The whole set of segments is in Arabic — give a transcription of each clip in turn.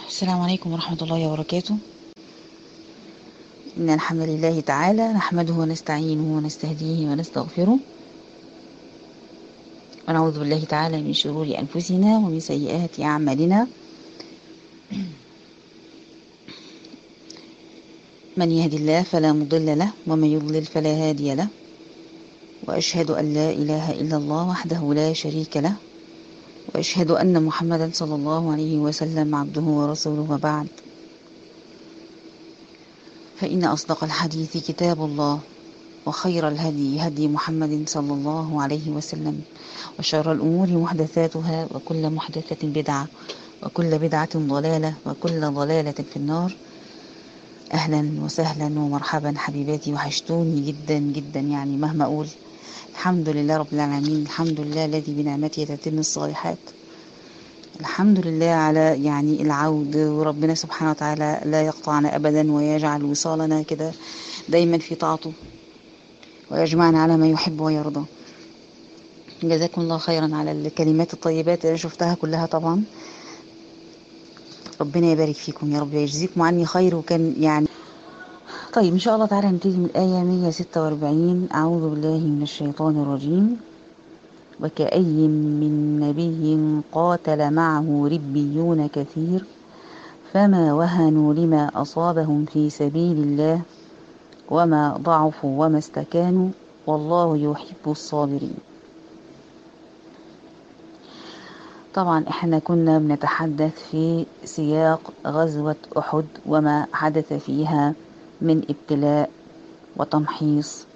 السلام عليكم ورحمة الله وبركاته. إن الحمد لله تعالى نحمده ونستعينه ونستهديه ونستغفره، ونعوذ بالله تعالى من شرور أنفسنا ومن سيئات أعمالنا. من يهد الله فلا مضل له ومن يضلل فلا هادي له، وأشهد أن لا إله إلا الله وحده لا شريك له، وأشهد أن محمدا صلى الله عليه وسلم عبده ورسوله، وبعد، فإن أصدق الحديث كتاب الله، وخير الهدي هدي محمد صلى الله عليه وسلم، وشر الأمور محدثاتها، وكل محدثة بدعة، وكل بدعة ضلالة، وكل ضلالة في النار. أهلا وسهلا ومرحبا حبيباتي، وحشتوني جدا جدا، يعني مهما أقول الحمد لله رب العالمين. الحمد لله الذي بنعمته تتم الصالحات. الحمد لله على يعني العود، وربنا سبحانه وتعالى لا يقطعنا أبدا، ويجعل وصالنا كده دايما في طاعته، ويجمعنا على ما يحب ويرضى. جزاكم الله خيرا على الكلمات الطيبات اللي شفتها كلها. طبعا ربنا يبارك فيكم يا رب، يجزيكم عني خير. وكان يعني طيب إن شاء الله تعالى نبتدي من الآية 146. أعوذ بالله من الشيطان الرجيم. وكأي من نبي قاتل معه ربيون كثير فما وهنوا لما أصابهم في سبيل الله وما ضعفوا وما استكانوا والله يحب الصابرين. طبعا احنا كنا بنتحدث في سياق غزوة أحد وما حدث فيها من ابتلاء وتمحيص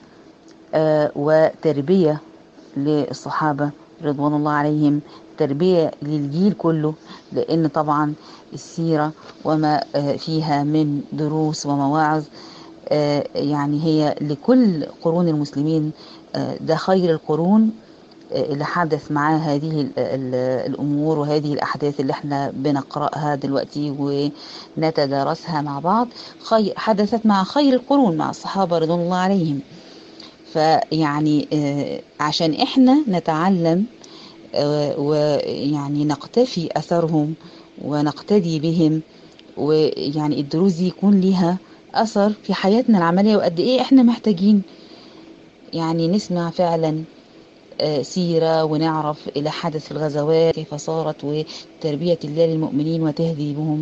وتربية للصحابة رضوان الله عليهم، تربية للجيل كله، لأن طبعا السيرة وما فيها من دروس ومواعظ يعني هي لكل قرون المسلمين. ده خير القرون اللي حدث معاه هذه الأمور وهذه الأحداث اللي احنا بنقرأها دلوقتي ونتدارسها مع بعض. حدثت مع خير القرون، مع الصحابة رضوان الله عليهم. فيعني عشان احنا نتعلم ويعني نقتفي أثرهم ونقتدي بهم، ويعني الدروس دي يكون لها أثر في حياتنا العملية، وقد ايه احنا محتاجين يعني نسمع فعلا سيرة، ونعرف إلى حدث في الغزوات كيف صارت، وتربية الله للمؤمنين وتهذيبهم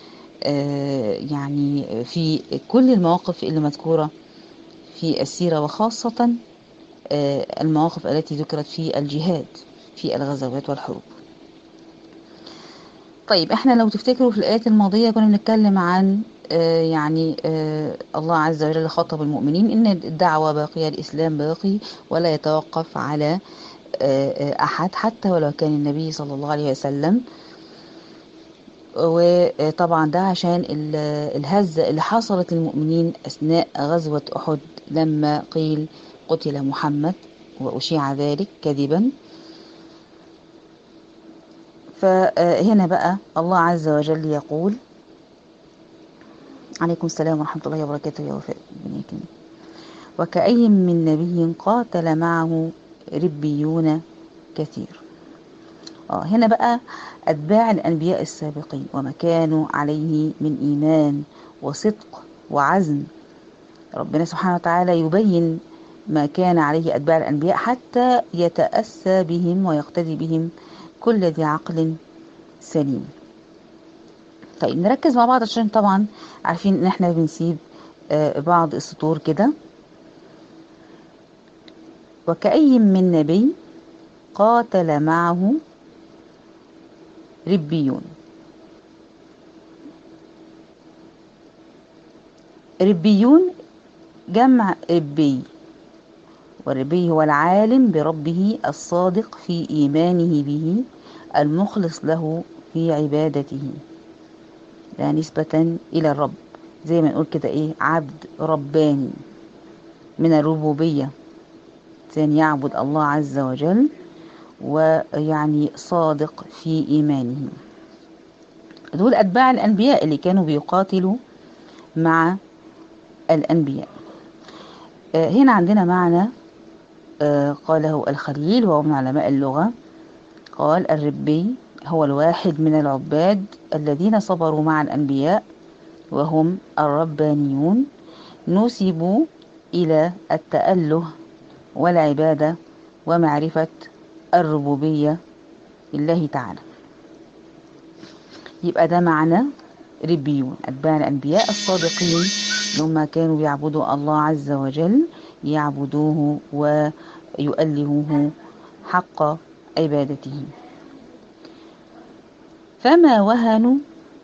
يعني في كل المواقف اللي مذكورة في السيرة، وخاصة المواقف التي ذكرت في الجهاد في الغزوات والحروب. طيب احنا لو تفتكروا في الآيات الماضية كنا بنتكلم عن يعني الله عز وجل خاطب المؤمنين إن الدعوة باقية، الإسلام باقي ولا يتوقف على أحد، حتى ولو كان النبي صلى الله عليه وسلم. وطبعا ده عشان الهزة اللي حصلت للمؤمنين أثناء غزوة أحد لما قيل قتل محمد، وأشيع ذلك كذبا. فهنا بقى الله عز وجل يقول: عليكم السلام ورحمة الله وبركاته يا وفاء. وكأي من نبي قاتل معه ربيون كثير. هنا بقى أتباع الأنبياء السابقين وما كانوا عليه من إيمان وصدق وعزم. ربنا سبحانه وتعالى يبين ما كان عليه أتباع الأنبياء حتى يتأسى بهم ويقتدي بهم كل ذي عقل سليم. طيب نركز مع بعض، عشان طبعا عارفين ان احنا بنسيب بعض السطور كده. وكأي من نبي قاتل معه ربيون. ربيون جمع ربي، والربي هو العالم بربه الصادق في إيمانه به المخلص له في عبادته، لا نسبة إلى الرب، زي ما نقول كده إيه، عبد رباني من الربوبية، إنسان يعبد الله عز وجل ويعني صادق في إيمانه. دول أتباع الأنبياء اللي كانوا بيقاتلوا مع الأنبياء. هنا عندنا معنى قاله الخليل وهو من علماء اللغة، قال: الربي هو الواحد من العباد الذين صبروا مع الأنبياء وهم الربانيون، نسبوا إلى التأله والعبادة ومعرفة الربوبية لله تعالى. يبقى ده معنى ربيون، أتباع الأنبياء الصادقين اللي هم كانوا بيعبدوا الله عز وجل، يعبدوه ويؤلهوه حق عبادته. فما وهنوا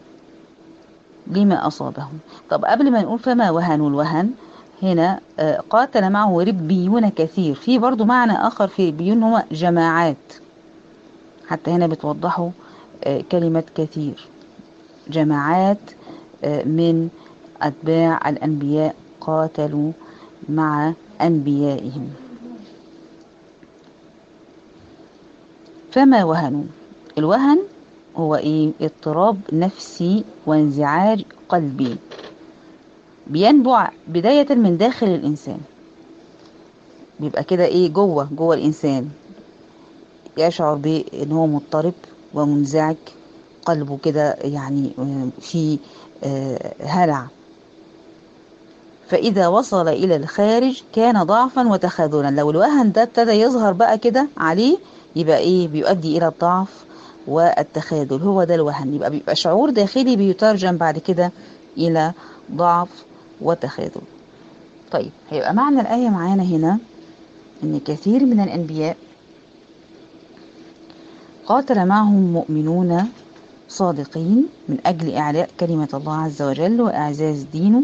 لما أصابهم. طب قبل ما نقول فما وهنوا، الوهن هنا قاتل معه ربيون كثير، في برضو معنى آخر في ربيون هو جماعات، حتى هنا بتوضحوا كلمة كثير، جماعات من أتباع الأنبياء قاتلوا مع أنبيائهم. فما وهنوا، الوهن هو إيه؟ اضطراب نفسي وانزعاج قلبي، بينبع بداية من داخل الإنسان، بيبقى كده إيه جوه الإنسان، يشعر بأن هو مضطرب ومنزعج، قلبه كده يعني في هلع، فإذا وصل إلى الخارج كان ضعفا وتخاذلا. لو الوهن ده ابتدى يظهر بقى كده عليه، يبقى إيه؟ بيؤدي إلى الضعف والتخاذل، هو ده الوهن. يبقى بيبقى شعور داخلي بيترجم بعد كده إلى ضعف وتخاذل. طيب هيبقى معنى الآية معانا هنا إن كثير من الأنبياء قاتل معهم مؤمنون صادقين من أجل إعلاء كلمة الله عز وجل وإعزاز دينه،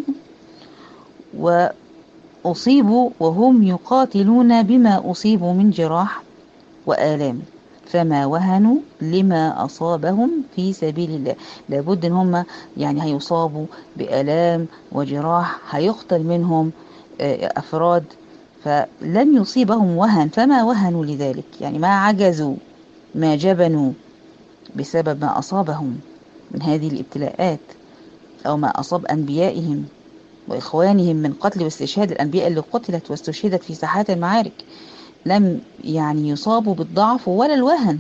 وأصيبوا وهم يقاتلون بما أصيبوا من جراح وآلام، فما وهنوا لما أصابهم في سبيل الله. لابد إن هم يعني هيصابوا بآلام وجراح، هيقتل منهم أفراد، فلن يصيبهم وهن، فما وهنوا لذلك، يعني ما عجزوا، ما جبنوا بسبب ما أصابهم من هذه الابتلاءات، أو ما أصاب أنبيائهم وإخوانهم من قتل واستشهاد. الأنبياء اللي قتلت واستشهدت في ساحات المعارك لم يعني يصابوا بالضعف ولا الوهن.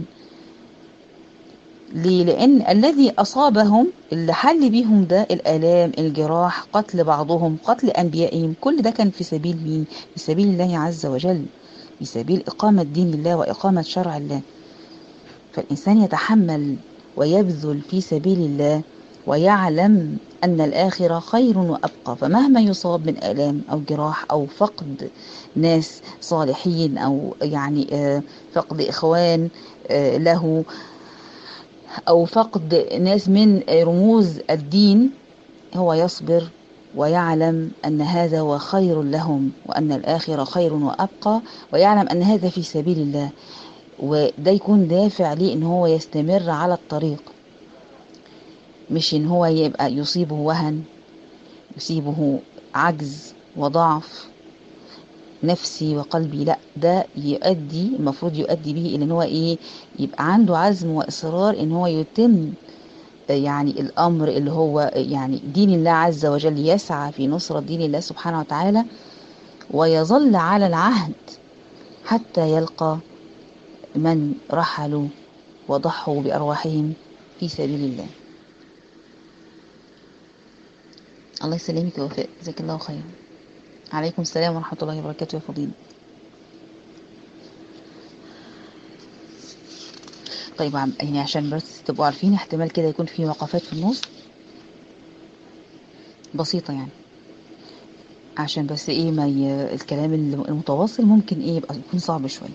ليه؟ لأن الذي أصابهم اللي حل بيهم ده الآلام، الجراح، قتل بعضهم، قتل أنبيائهم، كل ده كان في سبيل مين؟ في سبيل الله عز وجل، في سبيل إقامة دين الله وإقامة شرع الله. فالإنسان يتحمل ويبذل في سبيل الله ويعلم أن الآخرة خير وأبقى، فمهما يصاب من آلام أو جراح أو فقد ناس صالحين، أو يعني فقد إخوان له، أو فقد ناس من رموز الدين، هو يصبر ويعلم أن هذا هو خير لهم، وأن الآخرة خير وأبقى، ويعلم أن هذا في سبيل الله، وده يكون دافع ليه إن هو يستمر على الطريق، مش إن هو يبقى يصيبه وهن، يصيبه عجز وضعف نفسي وقلبي. لا، ده يؤدي، المفروض يؤدي به إلى إن هو إيه؟ يبقى عنده عزم وإصرار إن هو يتم يعني الأمر اللي هو يعني دين الله عز وجل، يسعى في نصرة دين الله سبحانه وتعالى، ويظل على العهد حتى يلقى من رحلوا وضحوا بأرواحهم في سبيل الله. الله يسلمك يا وفاء، جزاك الله خيرا. عليكم السلام ورحمة الله وبركاته يا فضيلة. طيب يعني عشان بس تبقوا عارفين، احتمال كده يكون في وقفات في النص بسيطة، يعني عشان بس ايه ما الكلام المتواصل ممكن ايه يبقى يكون صعب شوية.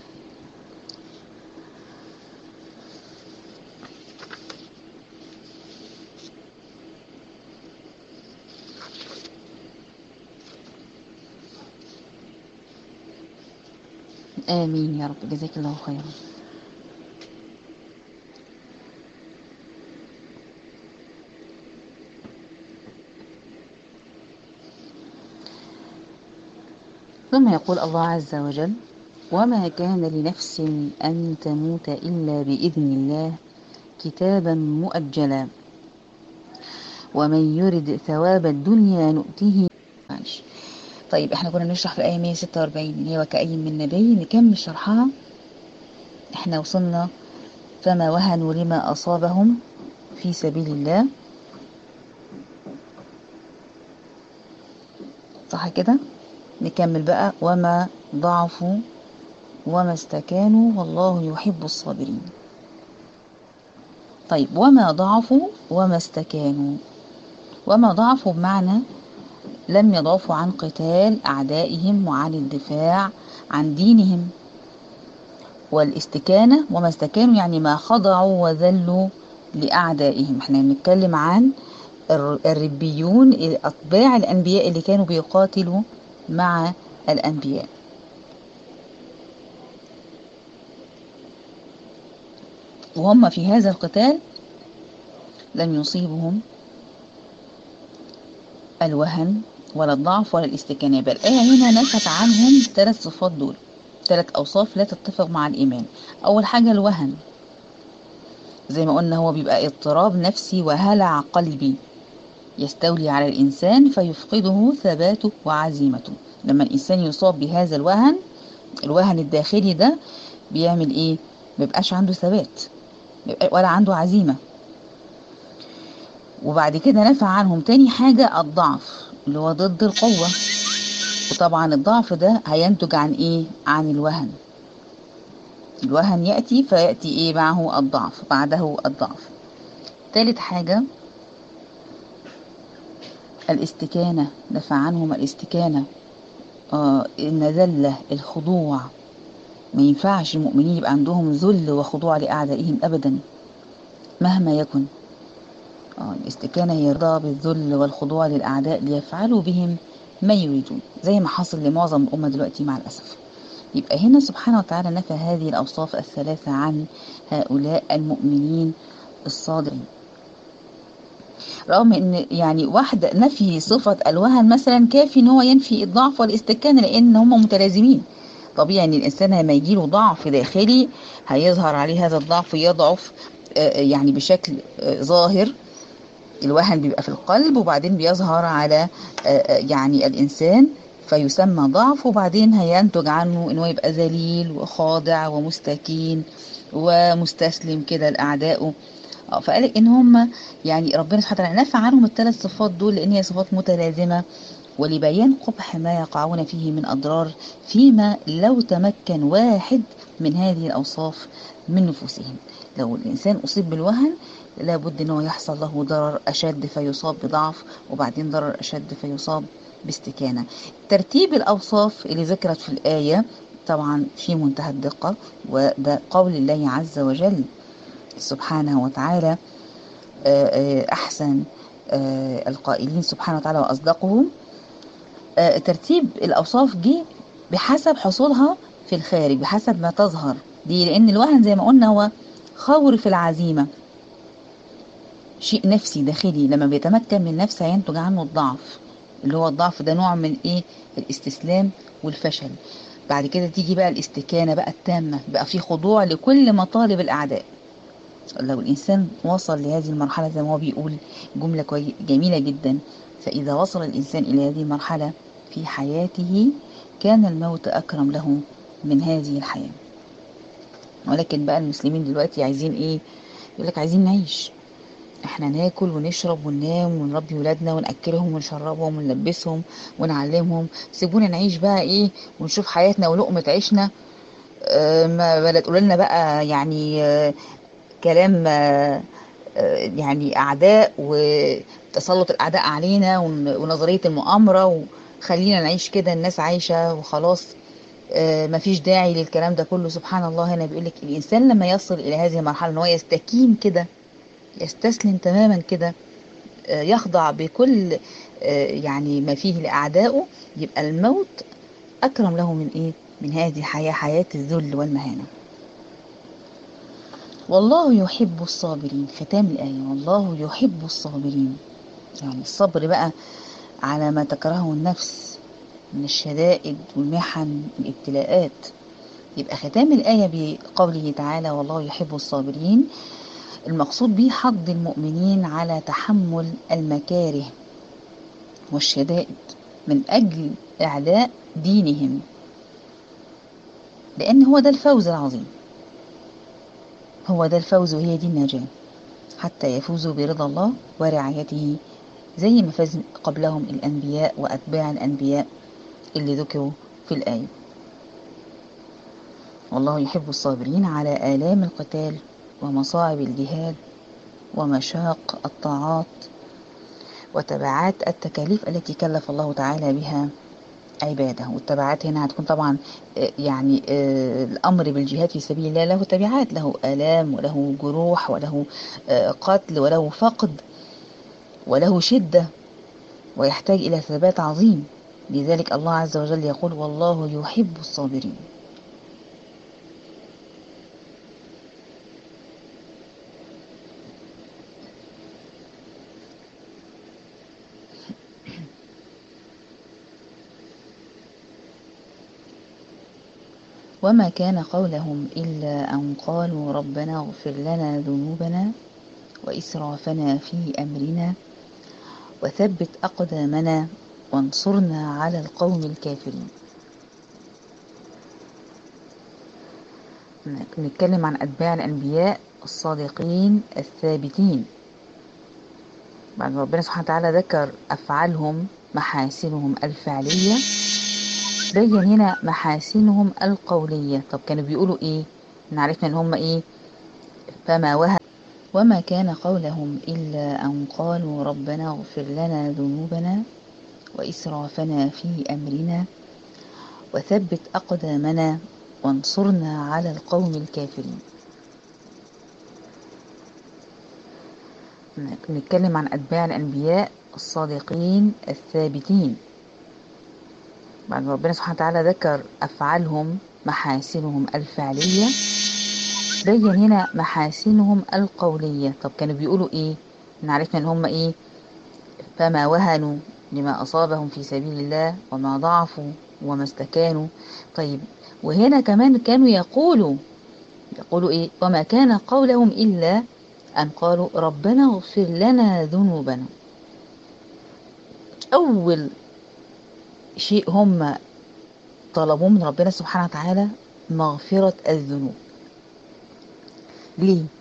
آمين يا رب، جزاك الله خيرا. ثم يقول الله عز وجل: وما كان لنفس أن تموت إلا بإذن الله كتابا مؤجلا ومن يرد ثواب الدنيا نؤته. معلش. طيب احنا كنا بنشرح في الآية 146 اللي هي وكأي من نبي، نكمل شرحها. احنا وصلنا فما وهنوا لما أصابهم في سبيل الله. صح كده؟ نكمل بقى. وما ضعفوا وما استكانوا والله يحب الصابرين. طيب وما ضعفوا وما استكانوا. وما ضعفوا بمعنى لم يضعفوا عن قتال أعدائهم وعن الدفاع عن دينهم. والاستكانة وما استكانوا يعني ما خضعوا وذلوا لأعدائهم. احنا بنتكلم عن الربيون أتباع الأنبياء اللي كانوا بيقاتلوا مع الأنبياء. وهم في هذا القتال لم يصيبهم الوهن ولا الضعف ولا الاستكانة. بل الآية هنا نفت عنهم 3 صفات دول، 3 أوصاف لا تتفق مع الإيمان. أول حاجة الوهن، زي ما قلنا هو بيبقى اضطراب نفسي وهلع قلبي يستولي على الإنسان فيفقده ثباته وعزيمته. لما الإنسان يصاب بهذا الوهن، الوهن الداخلي ده بيعمل إيه؟ مبيبقاش عنده ثبات ولا عنده عزيمة. وبعد كده نفع عنهم تاني حاجة الضعف اللي هو ضد القوة. وطبعا الضعف ده هينتج عن إيه؟ عن الوهن. الوهن يأتي فيأتي إيه معه؟ الضعف، بعده الضعف. ثالث حاجة الاستكانة، نفع عنهم الاستكانة. النذلة، الخضوع. ما ينفعش المؤمنين يبقى عندهم ذل وخضوع لأعدائهم أبدا مهما يكن. الاستكانة هي الرضا بالذل والخضوع للأعداء ليفعلوا بهم ما يريدون، زي ما حصل لمعظم الأمة دلوقتي مع الأسف. يبقى هنا سبحانه وتعالى نفى هذه الأوصاف الثلاثة عن هؤلاء المؤمنين الصادقين. رغم ان يعني واحدة نفي صفة الوهن مثلا كافي ان هو ينفي الضعف والاستكانة، لان هم متلازمين. طبيعي ان الانسان لما يجيله ضعف داخلي هيظهر عليه هذا الضعف، يضعف يعني بشكل ظاهر. الوهن بيبقى في القلب وبعدين بيظهر على يعني الانسان فيسمى ضعف، وبعدين هينتج عنه انه يبقى ذليل وخاضع ومستكين ومستسلم كده لأعدائه. فقال ان هم يعني ربنا سبحانه وتعالى نفى عنهم ال3 صفات دول لان هي صفات متلازمة، ولبيان قبح ما يقعون فيه من أضرار فيما لو تمكن واحد من هذه الأوصاف من نفوسهم. لو الإنسان أصيب بالوهن لابد أنه يحصل له ضرر أشد فيصاب بضعف، وبعدين ضرر أشد فيصاب باستكانة. ترتيب الأوصاف اللي ذكرت في الآية طبعا في منتهى الدقة، وده قول الله عز وجل سبحانه وتعالى أحسن القائلين سبحانه وتعالى وأصدقهم. ترتيب الأوصاف دي بحسب حصولها في الخارج، بحسب ما تظهر دي، لأن الوهن زي ما قلنا هو خور في العزيمة، شيء نفسي داخلي. لما بيتمكن من نفسه هينتج عنه الضعف، اللي هو الضعف ده نوع من إيه؟ الاستسلام والفشل. بعد كده تيجي بقى الاستكانة بقى التامة، بقى في خضوع لكل مطالب الأعداء. لو الإنسان وصل لهذه المرحلة زي ما هو بيقول جملة جميلة جدا: فإذا وصل الإنسان إلى هذه المرحلة في حياته كان الموت أكرم له من هذه الحياة. ولكن بقى المسلمين دلوقتي عايزين إيه؟ يقولك عايزين نعيش، احنا ناكل ونشرب وننام ونربي ولادنا ونأكلهم ونشربهم ونلبسهم ونعلمهم، سيبونا نعيش بقى إيه ونشوف حياتنا ولقمة عيشنا. ما بلا تقول لنا بقى يعني كلام يعني أعداء وتسلط الأعداء علينا ونظرية المؤامرة، وخلينا نعيش كده الناس عايشة وخلاص. مفيش داعي للكلام ده كله. سبحان الله هنا بيقولك الإنسان لما يصل إلى هذه المرحلة إن هو يستكين كده، يستسلم تماما كده، يخضع بكل يعني ما فيه لأعدائه، يبقى الموت أكرم له من إيه؟ من هذه الحياة، حياة الذل والمهانة. والله يحب الصابرين. ختام الآية والله يحب الصابرين، يعني الصبر بقى على ما تكرهه النفس من الشدائد والمحن والابتلاءات. يبقى ختام الآية بقوله تعالى والله يحب الصابرين، المقصود به حض المؤمنين على تحمل المكاره والشدائد من أجل إعلاء دينهم، لأن هو ده الفوز العظيم. هو ده الفوز وهي دي النجاة، حتى يفوزوا برضا الله ورعايته، زي ما فاز قبلهم الأنبياء وأتباع الأنبياء اللي ذكروا في الآية. والله يحب الصابرين على آلام القتال ومصاعب الجهاد ومشاق الطاعات وتبعات التكاليف التي كلف الله تعالى بها عباده. والتبعات هنا هتكون طبعا يعني الأمر بالجهاد في سبيل الله له تبعات، له آلام وله جروح وله قتل وله فقد وله شدة، ويحتاج إلى ثبات عظيم. لذلك الله عز وجل يقول والله يحب الصابرين. وما كان قولهم إلا أن قالوا ربنا اغفر لنا ذنوبنا وإسرافنا في أمرنا وثبت أقدامنا وانصرنا على القوم الكافرين. نتكلم عن أتباع الأنبياء الصادقين الثابتين. بعد ربنا سبحانه وتعالى ذكر أفعالهم محاسنهم الفعلية، بين هنا محاسنهم القولية. طب كانوا بيقولوا إيه؟ عرفنا إن هم إيه؟ وما كان قولهم إلا أن قالوا ربنا اغفر لنا ذنوبنا وإسرافنا في أمرنا وثبت أقدامنا وانصرنا على القوم الكافرين. نتكلم عن أتباع الأنبياء الصادقين الثابتين. بعد ربنا سبحانه وتعالى ذكر أفعالهم محاسنهم الفعلية، بين هنا محاسنهم القولية. طب كانوا بيقولوا إيه؟ عرفنا إن هم إيه؟ فما وهنوا لما أصابهم في سبيل الله وما ضعفوا وما استكانوا. طيب وهنا كمان كانوا يقولوا إيه؟ وما كان قولهم إلا أن قالوا ربنا اغفر لنا ذنوبنا. أول شيء هم طلبوه من ربنا سبحانه وتعالى مغفرة الذنوب. ليه؟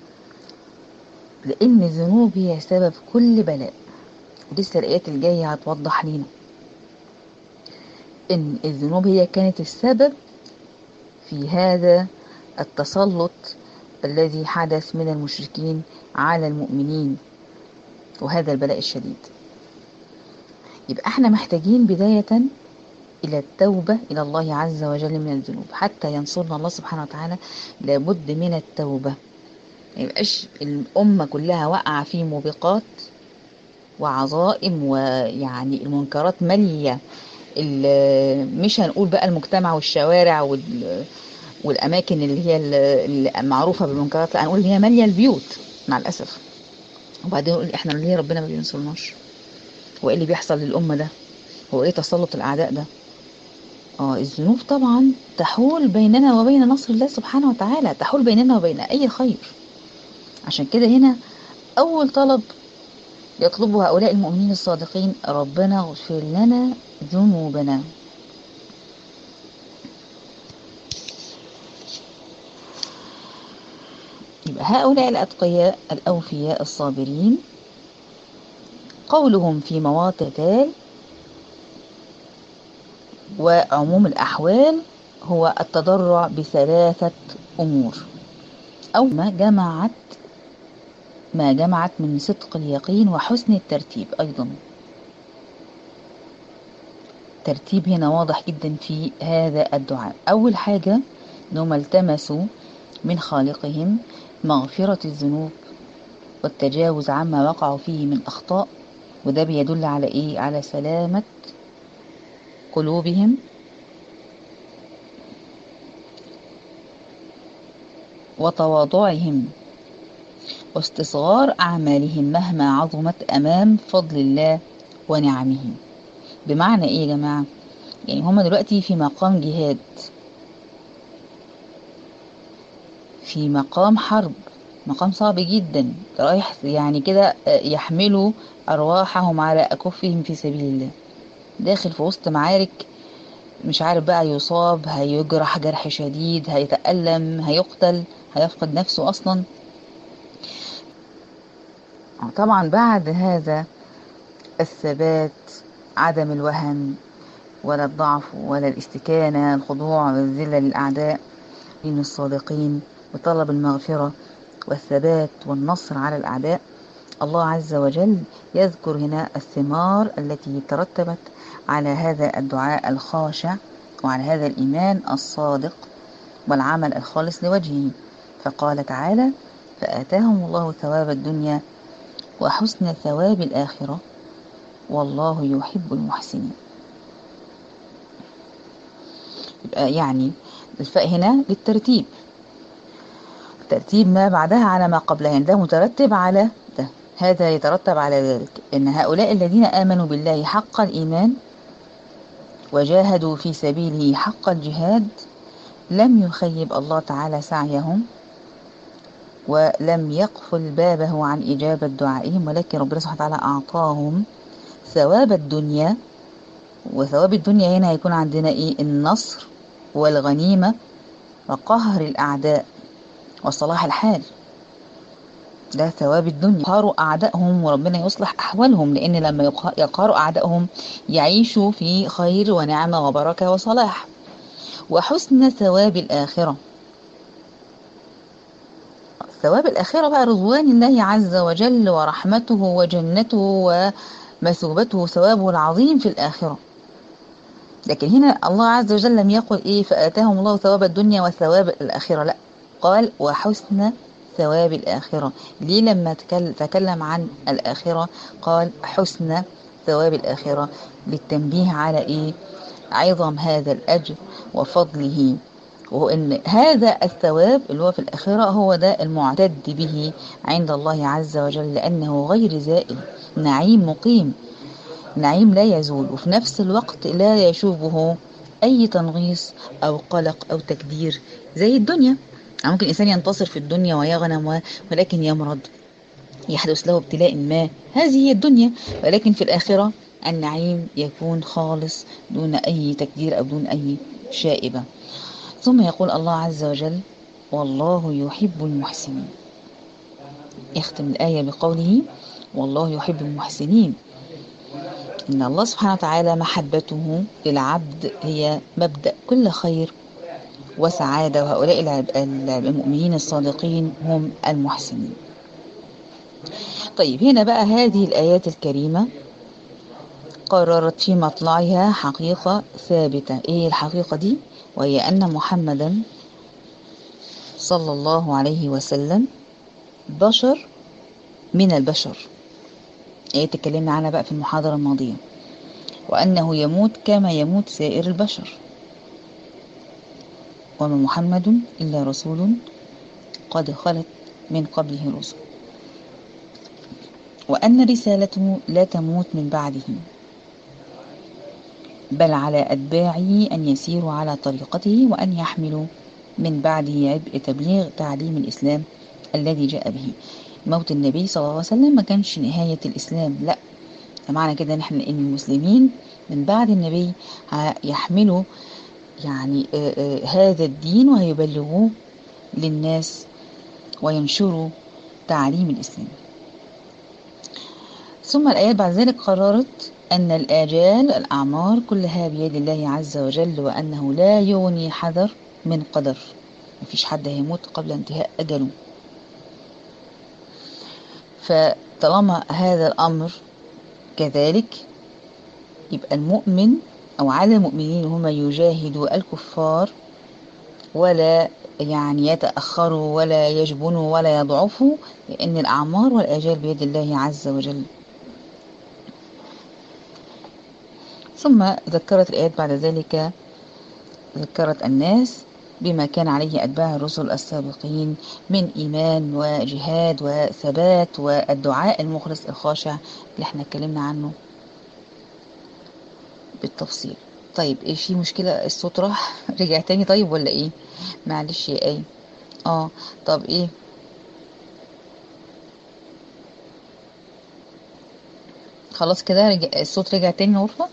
لأن الذنوب هي سبب كل بلاء، ولسه الآيات الجاية هتوضح لنا إن الذنوب هي كانت السبب في هذا التسلط الذي حدث من المشركين على المؤمنين وهذا البلاء الشديد. يبقى احنا محتاجين بداية إلى التوبة إلى الله عز وجل من الذنوب. حتى ينصرنا الله سبحانه وتعالى لابد من التوبة. ما يبقاش الأمة كلها واقعة في موبقات وعظائم، ويعني المنكرات مالية مش هنقول بقى المجتمع والشوارع والأماكن اللي هي المعروفة بالمنكرات، لا هنقول اللي هي مالية البيوت مع الأسف. وبعدين نقول احنا ليه ربنا ما بينصرناش؟ هو ايه اللي بيحصل للأمة ده؟ هو ايه تسلط الأعداء ده؟ الذنوب طبعا تحول بيننا وبين نصر الله سبحانه وتعالى، تحول بيننا وبين أي خير. عشان كده هنا أول طلب يطلبه هؤلاء المؤمنين الصادقين ربنا اغفر لنا ذنوبنا. يبقى هؤلاء الأتقياء الأوفياء الصابرين قولهم في مواطن القتال وعموم الأحوال هو التضرع بثلاثة أمور. أو ما جمعت من صدق اليقين وحسن الترتيب. أيضا ترتيب هنا واضح جدا في هذا الدعاء. أول حاجة أنهم التمسوا من خالقهم مغفرة الذنوب والتجاوز عما وقعوا فيه من أخطاء، وده بيدل على إيه؟ على سلامة قلوبهم وتواضعهم واستصغار أعمالهم مهما عظمت أمام فضل الله ونعمه. بمعنى إيه يا جماعة؟ يعني هم دلوقتي في مقام جهاد، في مقام حرب، مقام صعب جدا، رايح يعني كده يحملوا أرواحهم على أكفهم في سبيل الله، داخل في وسط معارك، مش عارف بقى يصاب، هيجرح جرح شديد، هيتألم، هيقتل، هيفقد نفسه أصلا. طبعا بعد هذا الثبات، عدم الوهن ولا الضعف ولا الاستكانة، الخضوع والذلة للأعداء من الصادقين وطلب المغفرة والثبات والنصر على الأعداء، الله عز وجل يذكر هنا الثمار التي ترتبت على هذا الدعاء الخاشع وعلى هذا الإيمان الصادق والعمل الخالص لوجهه. فقال تعالى: فآتاهم الله ثواب الدنيا وحسن ثواب الآخرة والله يحب المحسنين. يبقى يعني الفاء هنا للترتيب، ترتيب ما بعدها على ما قبلها، يعني ده مترتب على ده، هذا يترتب على ذلك، إن هؤلاء الذين آمنوا بالله حق الإيمان وجاهدوا في سبيله حق الجهاد لم يخيب الله تعالى سعيهم ولم يقفل بابه عن إجابة دعائهم، ولكن ربنا سبحانه وتعالى أعطاهم ثواب الدنيا. وثواب الدنيا هنا هيكون عندنا إيه؟ النصر والغنيمة وقهر الأعداء وصلاح الحال، ده ثواب الدنيا. يقهروا أعدائهم وربنا يصلح أحوالهم، لأن لما يقهروا أعدائهم يعيشوا في خير ونعمة وبركة وصلاح. وحسن ثواب الآخرة، ثواب الآخرة بقى رضوان الله عز وجل ورحمته وجنته ومثوبته، ثوابه العظيم في الآخرة. لكن هنا الله عز وجل لم يقل إيه فآتاهم الله ثواب الدنيا وثواب الآخرة، لا، قال وحسن ثواب الآخرة. ليه لما تكلم عن الآخرة قال حسن ثواب الآخرة؟ للتنبيه على إيه؟ عظم هذا الأجر وفضله، وهو إن هذا الثواب اللي هو في الآخرة هو ده المعتد به عند الله عز وجل، لأنه غير زائل، نعيم مقيم، نعيم لا يزول، وفي نفس الوقت لا يشوبه أي تنغيص أو قلق أو تكدير زي الدنيا. ممكن الإنسان ينتصر في الدنيا ويغنم ولكن يمرض، يحدث له ابتلاء ما، هذه هي الدنيا. ولكن في الآخرة النعيم يكون خالص دون أي تكدير أو دون أي شائبة. ثم يقول الله عز وجل: والله يحب المحسنين. يختم الآية بقوله: والله يحب المحسنين. إن الله سبحانه وتعالى محبته للعبد هي مبدأ كل خير وسعادة، وهؤلاء المؤمنين الصادقين هم المحسنين. طيب هنا بقى هذه الآيات الكريمة قررت في مطلعها حقيقة ثابتة. إيه الحقيقة دي؟ وهي أن محمدا صلى الله عليه وسلم بشر من البشر، إيه تكلمنا عنها بقى في المحاضرة الماضية، وأنه يموت كما يموت سائر البشر، وما محمد إلا رسول قد خلت من قبله الرسل، وأن رسالته لا تموت من بعده، بل على أتباعه أن يسيروا على طريقته وأن يحملوا من بعده عبء تبليغ تعليم الإسلام الذي جاء به. موت النبي صلى الله عليه وسلم ما كانش نهاية الإسلام، لا، فمعنى كده إن المسلمين من بعد النبي يحملوا يعني هذا الدين وهيبلغوه للناس وينشروا تعليم الإسلام. ثم الآيات بعد ذلك قررت أن الآجال الأعمار كلها بيد الله عز وجل، وأنه لا يغني حذر من قدر، مفيش حد هيموت قبل انتهاء أجله. فطالما هذا الأمر كذلك يبقى المؤمن أو على المؤمنين هم يجاهدوا الكفار ولا يعني يتأخروا ولا يجبنوا ولا يضعفوا، لأن الأعمار والآجال بيد الله عز وجل. ثم ذكرت الآيات بعد ذلك، ذكرت الناس بما كان عليه أتباع الرسل السابقين من إيمان وجهاد وثبات والدعاء المخلص الخاشع اللي احنا اتكلمنا عنه بالتفصيل. طيب ايه، في مشكلة؟ الصوت راح رجع تاني طيب ولا ايه؟ معلش يا ايه. طب ايه، خلاص كده الصوت رجع تاني غرفة.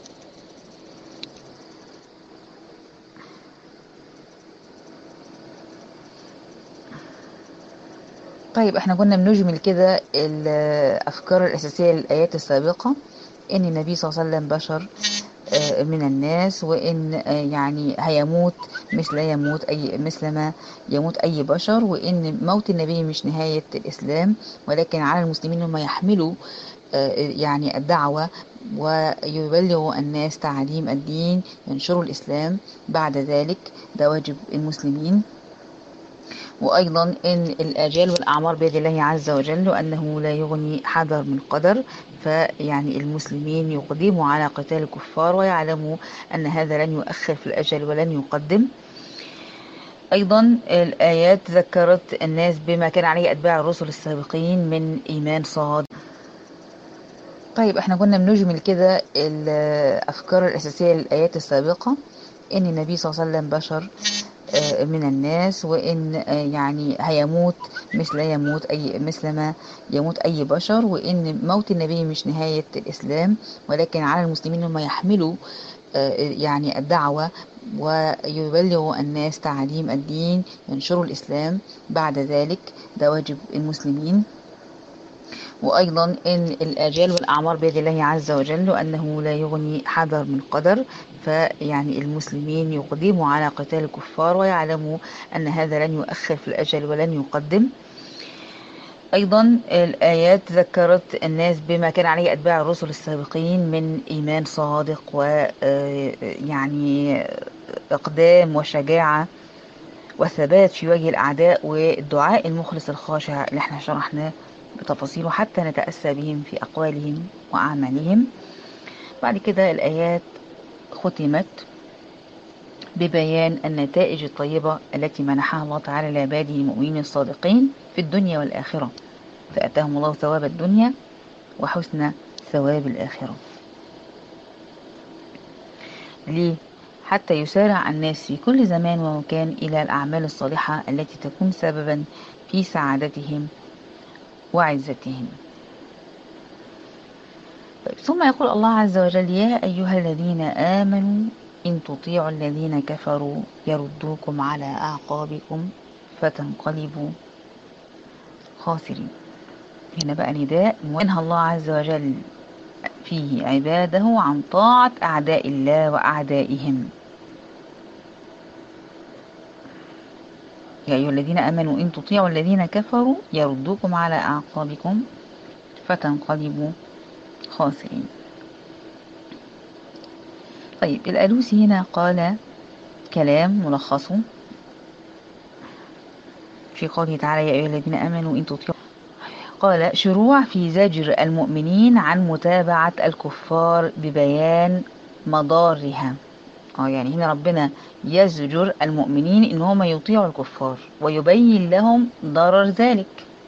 طيب احنا كنا بنجمل كده الأفكار الأساسية للآيات السابقة، إن النبي صلى الله عليه وسلم بشر من الناس، وإن يعني هيموت مثل ما يموت أي بشر، وإن موت النبي مش نهاية الإسلام، ولكن على المسلمين هم يحملوا يعني الدعوة ويبلغوا الناس تعاليم الدين، ينشروا الإسلام. بعد ذلك ده واجب المسلمين. وأيضا إن الآجال والأعمار بيد الله عز وجل، وأنه لا يغني حذر من قدر. فيعني المسلمين يقدموا على قتال الكفار، ويعلموا أن هذا لن يؤخر في الأجل ولن يقدم. أيضا الآيات ذكرت الناس بما كان عليه أتباع الرسل السابقين من إيمان صادق. طيب احنا كنا بنجمل كده الأفكار الأساسية للآيات السابقة، إن النبي صلى الله عليه وسلم بشر من الناس، وإن يعني هيموت مثل ما يموت أي بشر، وإن موت النبي مش نهاية الإسلام، ولكن على المسلمين هم يحملوا يعني الدعوة ويبلغوا الناس تعاليم الدين، ينشروا الإسلام. بعد ذلك ده واجب المسلمين. وأيضا إن الآجال والأعمار بيد الله عز وجل، وأنه لا يغني حذر من قدر. فيعني المسلمين يقدموا على قتال الكفار، ويعلموا أن هذا لن يؤخر في الأجل ولن يقدم. أيضا الآيات ذكرت الناس بما كان عليه أتباع الرسل السابقين من إيمان صادق، ويعني إقدام وشجاعة والثبات في وجه الأعداء، والدعاء المخلص الخاشع اللي احنا شرحناه بتفاصيله حتى نتأسى بهم في أقوالهم وأعمالهم. بعد كده الآيات ختمت ببيان النتائج الطيبة التي منحها الله تعالى لعباده المؤمنين الصادقين في الدنيا والآخرة، فأتاهم الله ثواب الدنيا وحسن ثواب الآخرة. ليه؟ حتى يسارع الناس في كل زمان ومكان إلى الأعمال الصالحة التي تكون سببا في سعادتهم وعزتهم. ثم يقول الله عز وجل: يا أيها الذين آمنوا إن تطيعوا الذين كفروا يردوكم على أعقابكم فتنقلبوا خاسرين. هنا بقى نداء ينهى الله عز وجل فيه عباده عن طاعة أعداء الله وأعدائهم. يا أيها الذين آمنوا إن تطيعوا الذين كفروا يردوكم على أعقابكم فتنقلبوا خاسرين. طيب الألوسي هنا قال كلام ملخصه في قوله تعالى: يا أيها الذين آمنوا إن تطيعوا. قال: شروع في زجر المؤمنين عن متابعة الكفار ببيان مضارها. يعني هنا ربنا يزجر المؤمنين إن هم يطيعوا الكفار ويبين لهم ضرر ذلك،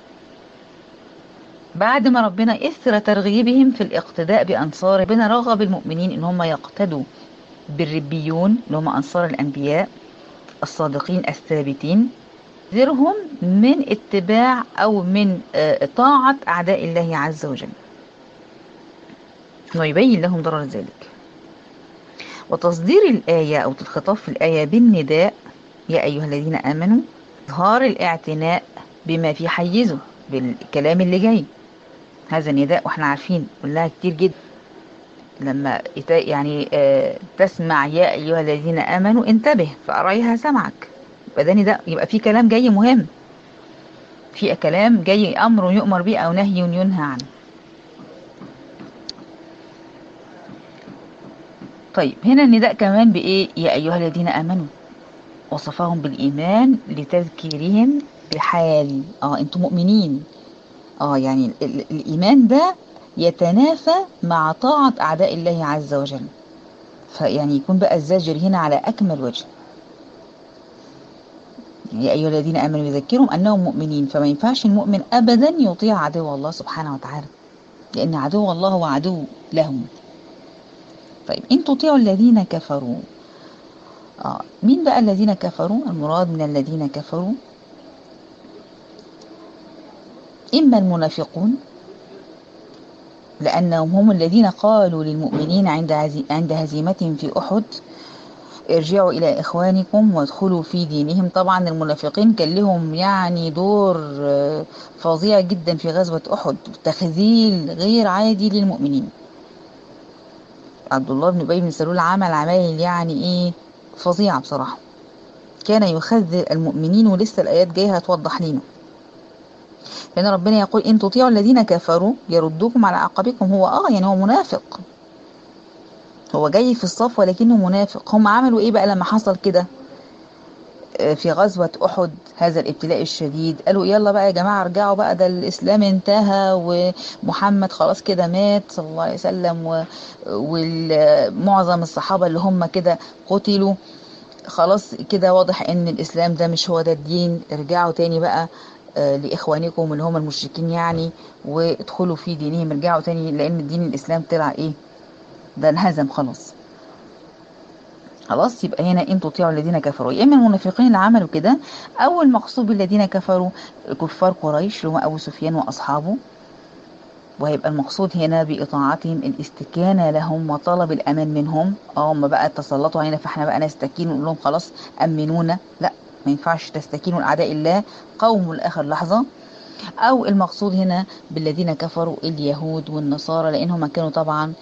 بعد ما ربنا إثر ترغيبهم في الاقتداء بأنصار. ربنا رغب المؤمنين إن هم يقتدوا بالربيون اللي هم أنصار الأنبياء الصادقين الثابتين، ذرهم من اتباع أو من طاعة أعداء الله عز وجل، ويبين لهم ضرر ذلك. وتصدير الآية أو الخطاب في الآية بالنداء يا أيها الذين آمنوا إظهار الاعتناء بما في حيزه بالكلام اللي جاي. هذا النداء واحنا عارفين قلناها كتير جدا، لما يعني تسمع يا أيها الذين آمنوا انتبه فأريها سمعك، يبقى ده نداء، يبقى في كلام جاي مهم، في كلام جاي أمر يؤمر به أو نهي ينهى عنه. طيب هنا النداء كمان بإيه؟ يا أيها الذين آمنوا، وصفهم بالإيمان لتذكيرهم بحال أنتم مؤمنين. يعني الإيمان ده يتنافى مع طاعة أعداء الله عز وجل، فيعني يكون بقى الزجر هنا على أكمل وجه. يا أيها الذين آمنوا يذكرهم أنهم مؤمنين، فما ينفعش المؤمن أبدا يطيع عدو الله سبحانه وتعالى، لأن عدو الله هو عدو لهم. طيب إن تطيعوا الذين كفروا، مين بقى الذين كفروا؟ المراد من الذين كفروا إما المنافقون، لأنهم هم الذين قالوا للمؤمنين عند هزيمتهم في أحد: ارجعوا إلى إخوانكم وادخلوا في دينهم. طبعا المنافقين كان لهم يعني دور فظيع جدا في غزوة أحد، تخذيل غير عادي للمؤمنين. عبد الله بن أبي بن سلول عمل عمايل يعني إيه فظيعة بصراحة، كان يخذل المؤمنين، ولسه الآيات جاية هتوضح لنا. لأن ربنا يقول إن تطيعوا الذين كفروا يردوكم على أعقابكم. هو يعني هو منافق، هو جاي في الصف ولكنه منافق. هم عملوا إيه بقى لما حصل كده في غزوة أحد هذا الابتلاء الشديد؟ قالوا يلا بقى يا جماعة ارجعوا بقى، ده الإسلام انتهى ومحمد خلاص كده مات صلى الله عليه وسلم، ومعظم الصحابة اللي هم كده قتلوا، خلاص كده واضح ان الإسلام ده مش هو ده الدين. ارجعوا تاني بقى لإخوانكم اللي هم المشركين يعني، وادخلوا في دينهم، ارجعوا تاني لأن الدين الإسلام طلع إيه، ده انهزم خلاص. خلاص يبقى هنا ان تطيعوا الذين كفروا، يا اما المنافقين اللي عملوا كده، او المقصود بالذين كفروا كفار قريش اللي هم ابو سفيان واصحابه. وهيبقى المقصود هنا باطاعتهم الاستكانه لهم وطلب الامان منهم. هم بقى تسلطوا علينا فاحنا بقى نستكين ونقول لهم خلاص امنونا، لا ما ينفعش تستكينوا لاعداء الله، قوموا لاخر لحظه. أو المقصود هنا بالذين كفروا اليهود والنصارى، لأنهم كانوا طبعا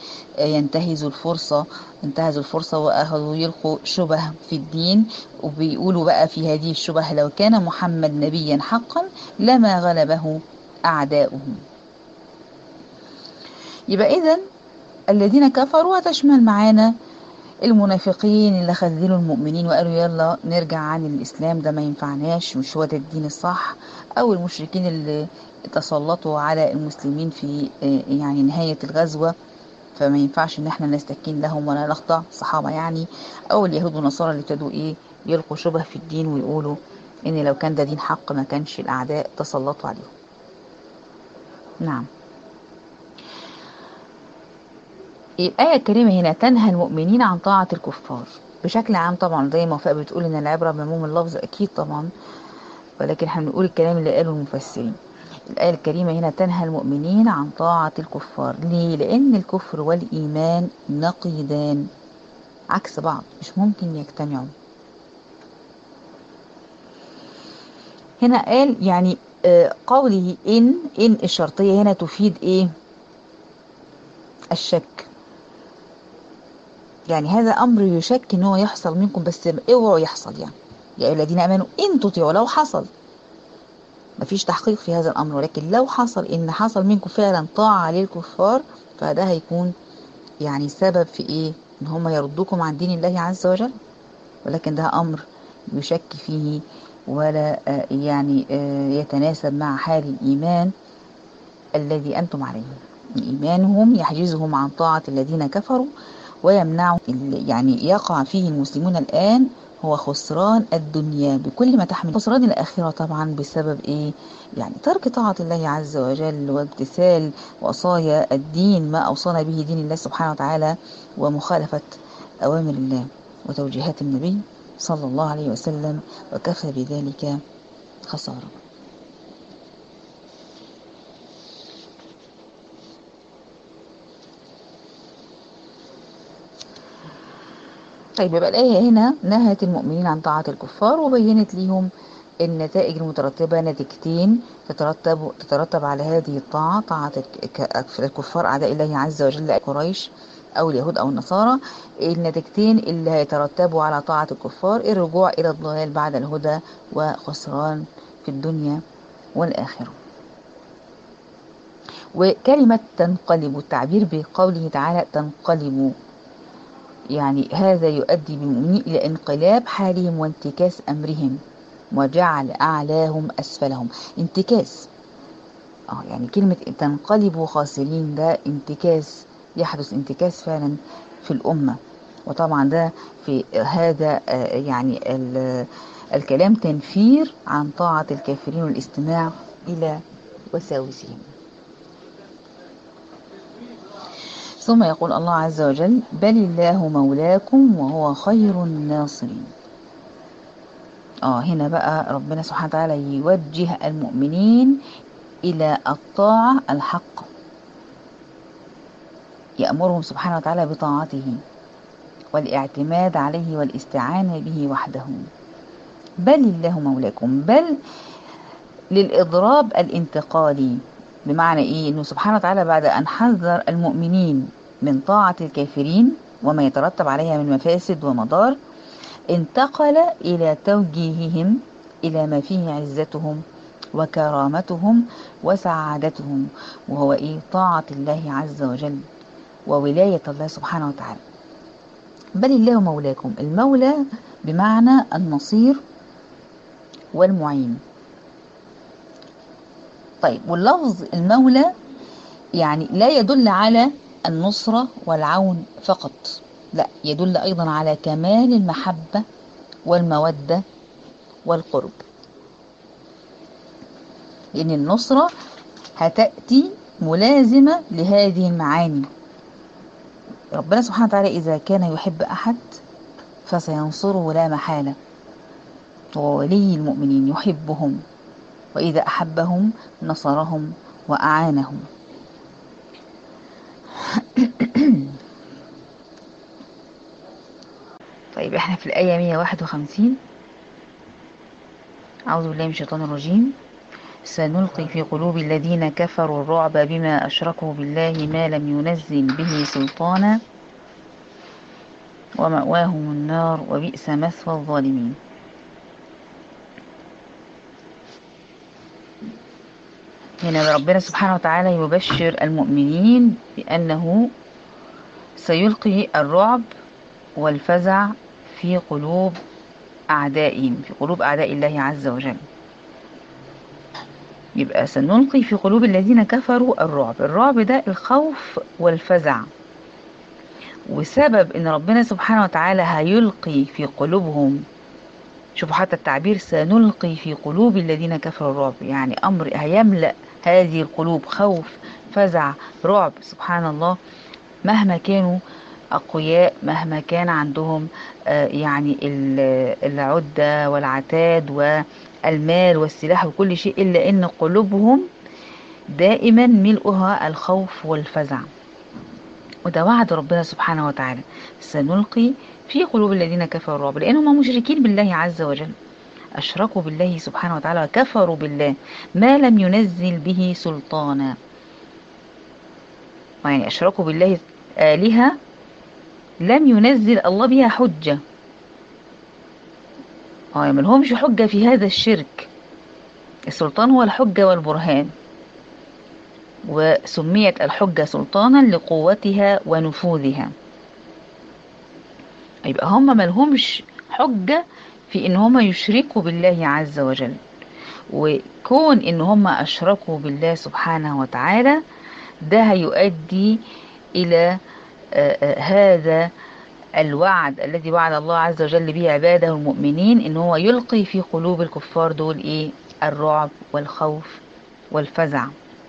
انتهزوا الفرصة وأخذوا يلقوا شبه في الدين، وبيقولوا بقى في هذه الشبه لو كان محمد نبيا حقا لما غلبه أعداؤهم. يبقى إذن الذين كفروا هتشمل معانا المنافقين اللي خذلوا المؤمنين وقالوا يلا نرجع عن الإسلام، ده ما ينفعناش، مش هو ده الدين الصح. أو المشركين اللي تسلطوا على المسلمين في يعني نهاية الغزوة، فما ينفعش ان احنا نستكين لهم ولا نخضع، صحابة يعني. أو اليهود والنصارى اللي ابتدوا يلقوا شبه في الدين ويقولوا ان لو كان ده دين حق ما كانش الأعداء تسلطوا عليهم. نعم. الآية الكريمة هنا تنهى المؤمنين عن طاعة الكفار بشكل عام. طبعا زي ما وفاء بتقول ان العبرة بعموم اللفظ، اكيد طبعا، ولكن احنا بنقول الكلام اللي قاله المفسرين. الآية الكريمة هنا تنهى المؤمنين عن طاعة الكفار. ليه؟ لأن الكفر والإيمان نقيضان عكس بعض، مش ممكن يجتمعوا. هنا قال يعني قوله إن الشرطية هنا تفيد إيه؟ الشك. يعني هذا أمر يشك إن هو يحصل منكم، بس اوعوا يحصل. يعني يا أيها الذين آمنوا إن تطيعوا، لو حصل، مفيش تحقيق في هذا الأمر، ولكن لو حصل إن حصل منكم فعلا طاعة للكفار، فده هيكون يعني سبب في إيه؟ إن هم يردوكم عن دين الله عز وجل. ولكن ده أمر يشك فيه ولا يعني يتناسب مع حال الإيمان الذي أنتم عليه. إيمانهم يحجزهم عن طاعة الذين كفروا ويمنعهم. يعني يقع فيه المسلمون الآن هو خسران الدنيا بكل ما تحمل، خسران الآخرة طبعا بسبب إيه؟ يعني ترك طاعة الله عز وجل وامتثال وصايا الدين، ما أوصانا به دين الله سبحانه وتعالى، ومخالفة أوامر الله وتوجيهات النبي صلى الله عليه وسلم، وكفى بذلك خسارة. طيب يبقى الآية هنا نهت المؤمنين عن طاعة الكفار، وبينت لهم النتائج المترتبة، نتيجتين تترتب على هذه الطاعة، طاعة الكفار أعداء الله عز وجل قريش أو اليهود أو النصارى. النتيجتين اللي هيترتبوا على طاعة الكفار الرجوع إلى الضلال بعد الهدى وخسران في الدنيا والآخرة. وكلمة تنقلب، التعبير بقوله تعالى تنقلب، يعني هذا يؤدي بالمؤمنين إلى انقلاب حالهم وانتكاس أمرهم وجعل أعلاهم أسفلهم. انتكاس، يعني كلمة تنقلبوا خاسرين، ده انتكاس، يحدث انتكاس فعلا في الأمة. وطبعا ده في هذا يعني الكلام تنفير عن طاعة الكافرين والاستماع إلى وساوسهم. ثم يقول الله عز وجل بل الله مولاكم وهو خير الناصرين. هنا بقى ربنا سبحانه وتعالى يوجه المؤمنين إلى الطاعة الحق، يأمرهم سبحانه وتعالى بطاعته والاعتماد عليه والاستعانة به وحده. بل الله مولاكم، بل للإضراب الانتقالي، بمعنى إيه؟ إنه سبحانه وتعالى بعد أن حذر المؤمنين من طاعة الكافرين وما يترتب عليها من مفاسد ومضار، انتقل إلى توجيههم إلى ما فيه عزتهم وكرامتهم وسعادتهم، وهو إيه؟ طاعة الله عز وجل وولاية الله سبحانه وتعالى. بل الله مولاكم، المولى بمعنى النصير والمعين. طيب، واللفظ المولى يعني لا يدل على النصرة والعون فقط، لا، يدل أيضا على كمال المحبة والمودة والقرب، لأن النصرة هتأتي ملازمة لهذه المعاني. ربنا سبحانه وتعالى إذا كان يحب أحد فسينصره لا محالة، وولي المؤمنين يحبهم، وإذا أحبهم نصرهم وأعانهم. طيب، احنا في الآية 151. أعوذ بالله من الشيطان الرجيم. سنلقي في قلوب الذين كفروا الرعب بما أشركوا بالله ما لم ينزل به سلطانا ومأواهم النار وبئس مثوى الظالمين. هنا ربنا سبحانه وتعالى يبشر المؤمنين بأنه سيلقي الرعب والفزع في قلوب أعدائهم، في قلوب أعداء الله عز وجل. يبقى سنلقي في قلوب الذين كفروا الرعب ده الخوف والفزع، وسبب ان ربنا سبحانه وتعالى هيلقي في قلوبهم، شوفوا حتى التعبير سنلقي في قلوب الذين كفروا الرعب، يعني امر هيملأ هذه القلوب خوف فزع رعب. سبحان الله، مهما كانوا أقوياء، مهما كان عندهم يعني العدة والعتاد والمال والسلاح وكل شيء، إلا أن قلوبهم دائما ملؤها الخوف والفزع. وده وعد ربنا سبحانه وتعالى، سنلقي في قلوب الذين كفروا الرعب، لأنهم مشركين بالله عز وجل، أشركوا بالله سبحانه وتعالى وكفروا بالله ما لم ينزل به سلطانا، يعني أشركوا بالله آلهة لم ينزل الله بها حجة، ملهمش حجة في هذا الشرك. السلطان هو الحجة والبرهان، وسميت الحجة سلطانا لقوتها ونفوذها. يبقى هم ملهمش حجة في ان هم يشركوا بالله عز وجل، وكون ان هم اشركوا بالله سبحانه وتعالى ده هيؤدي الى هذا الوعد الذي وعد الله عز وجل به عباده المؤمنين، ان هو يلقي في قلوب الكفار دول ايه؟ الرعب والخوف والفزع.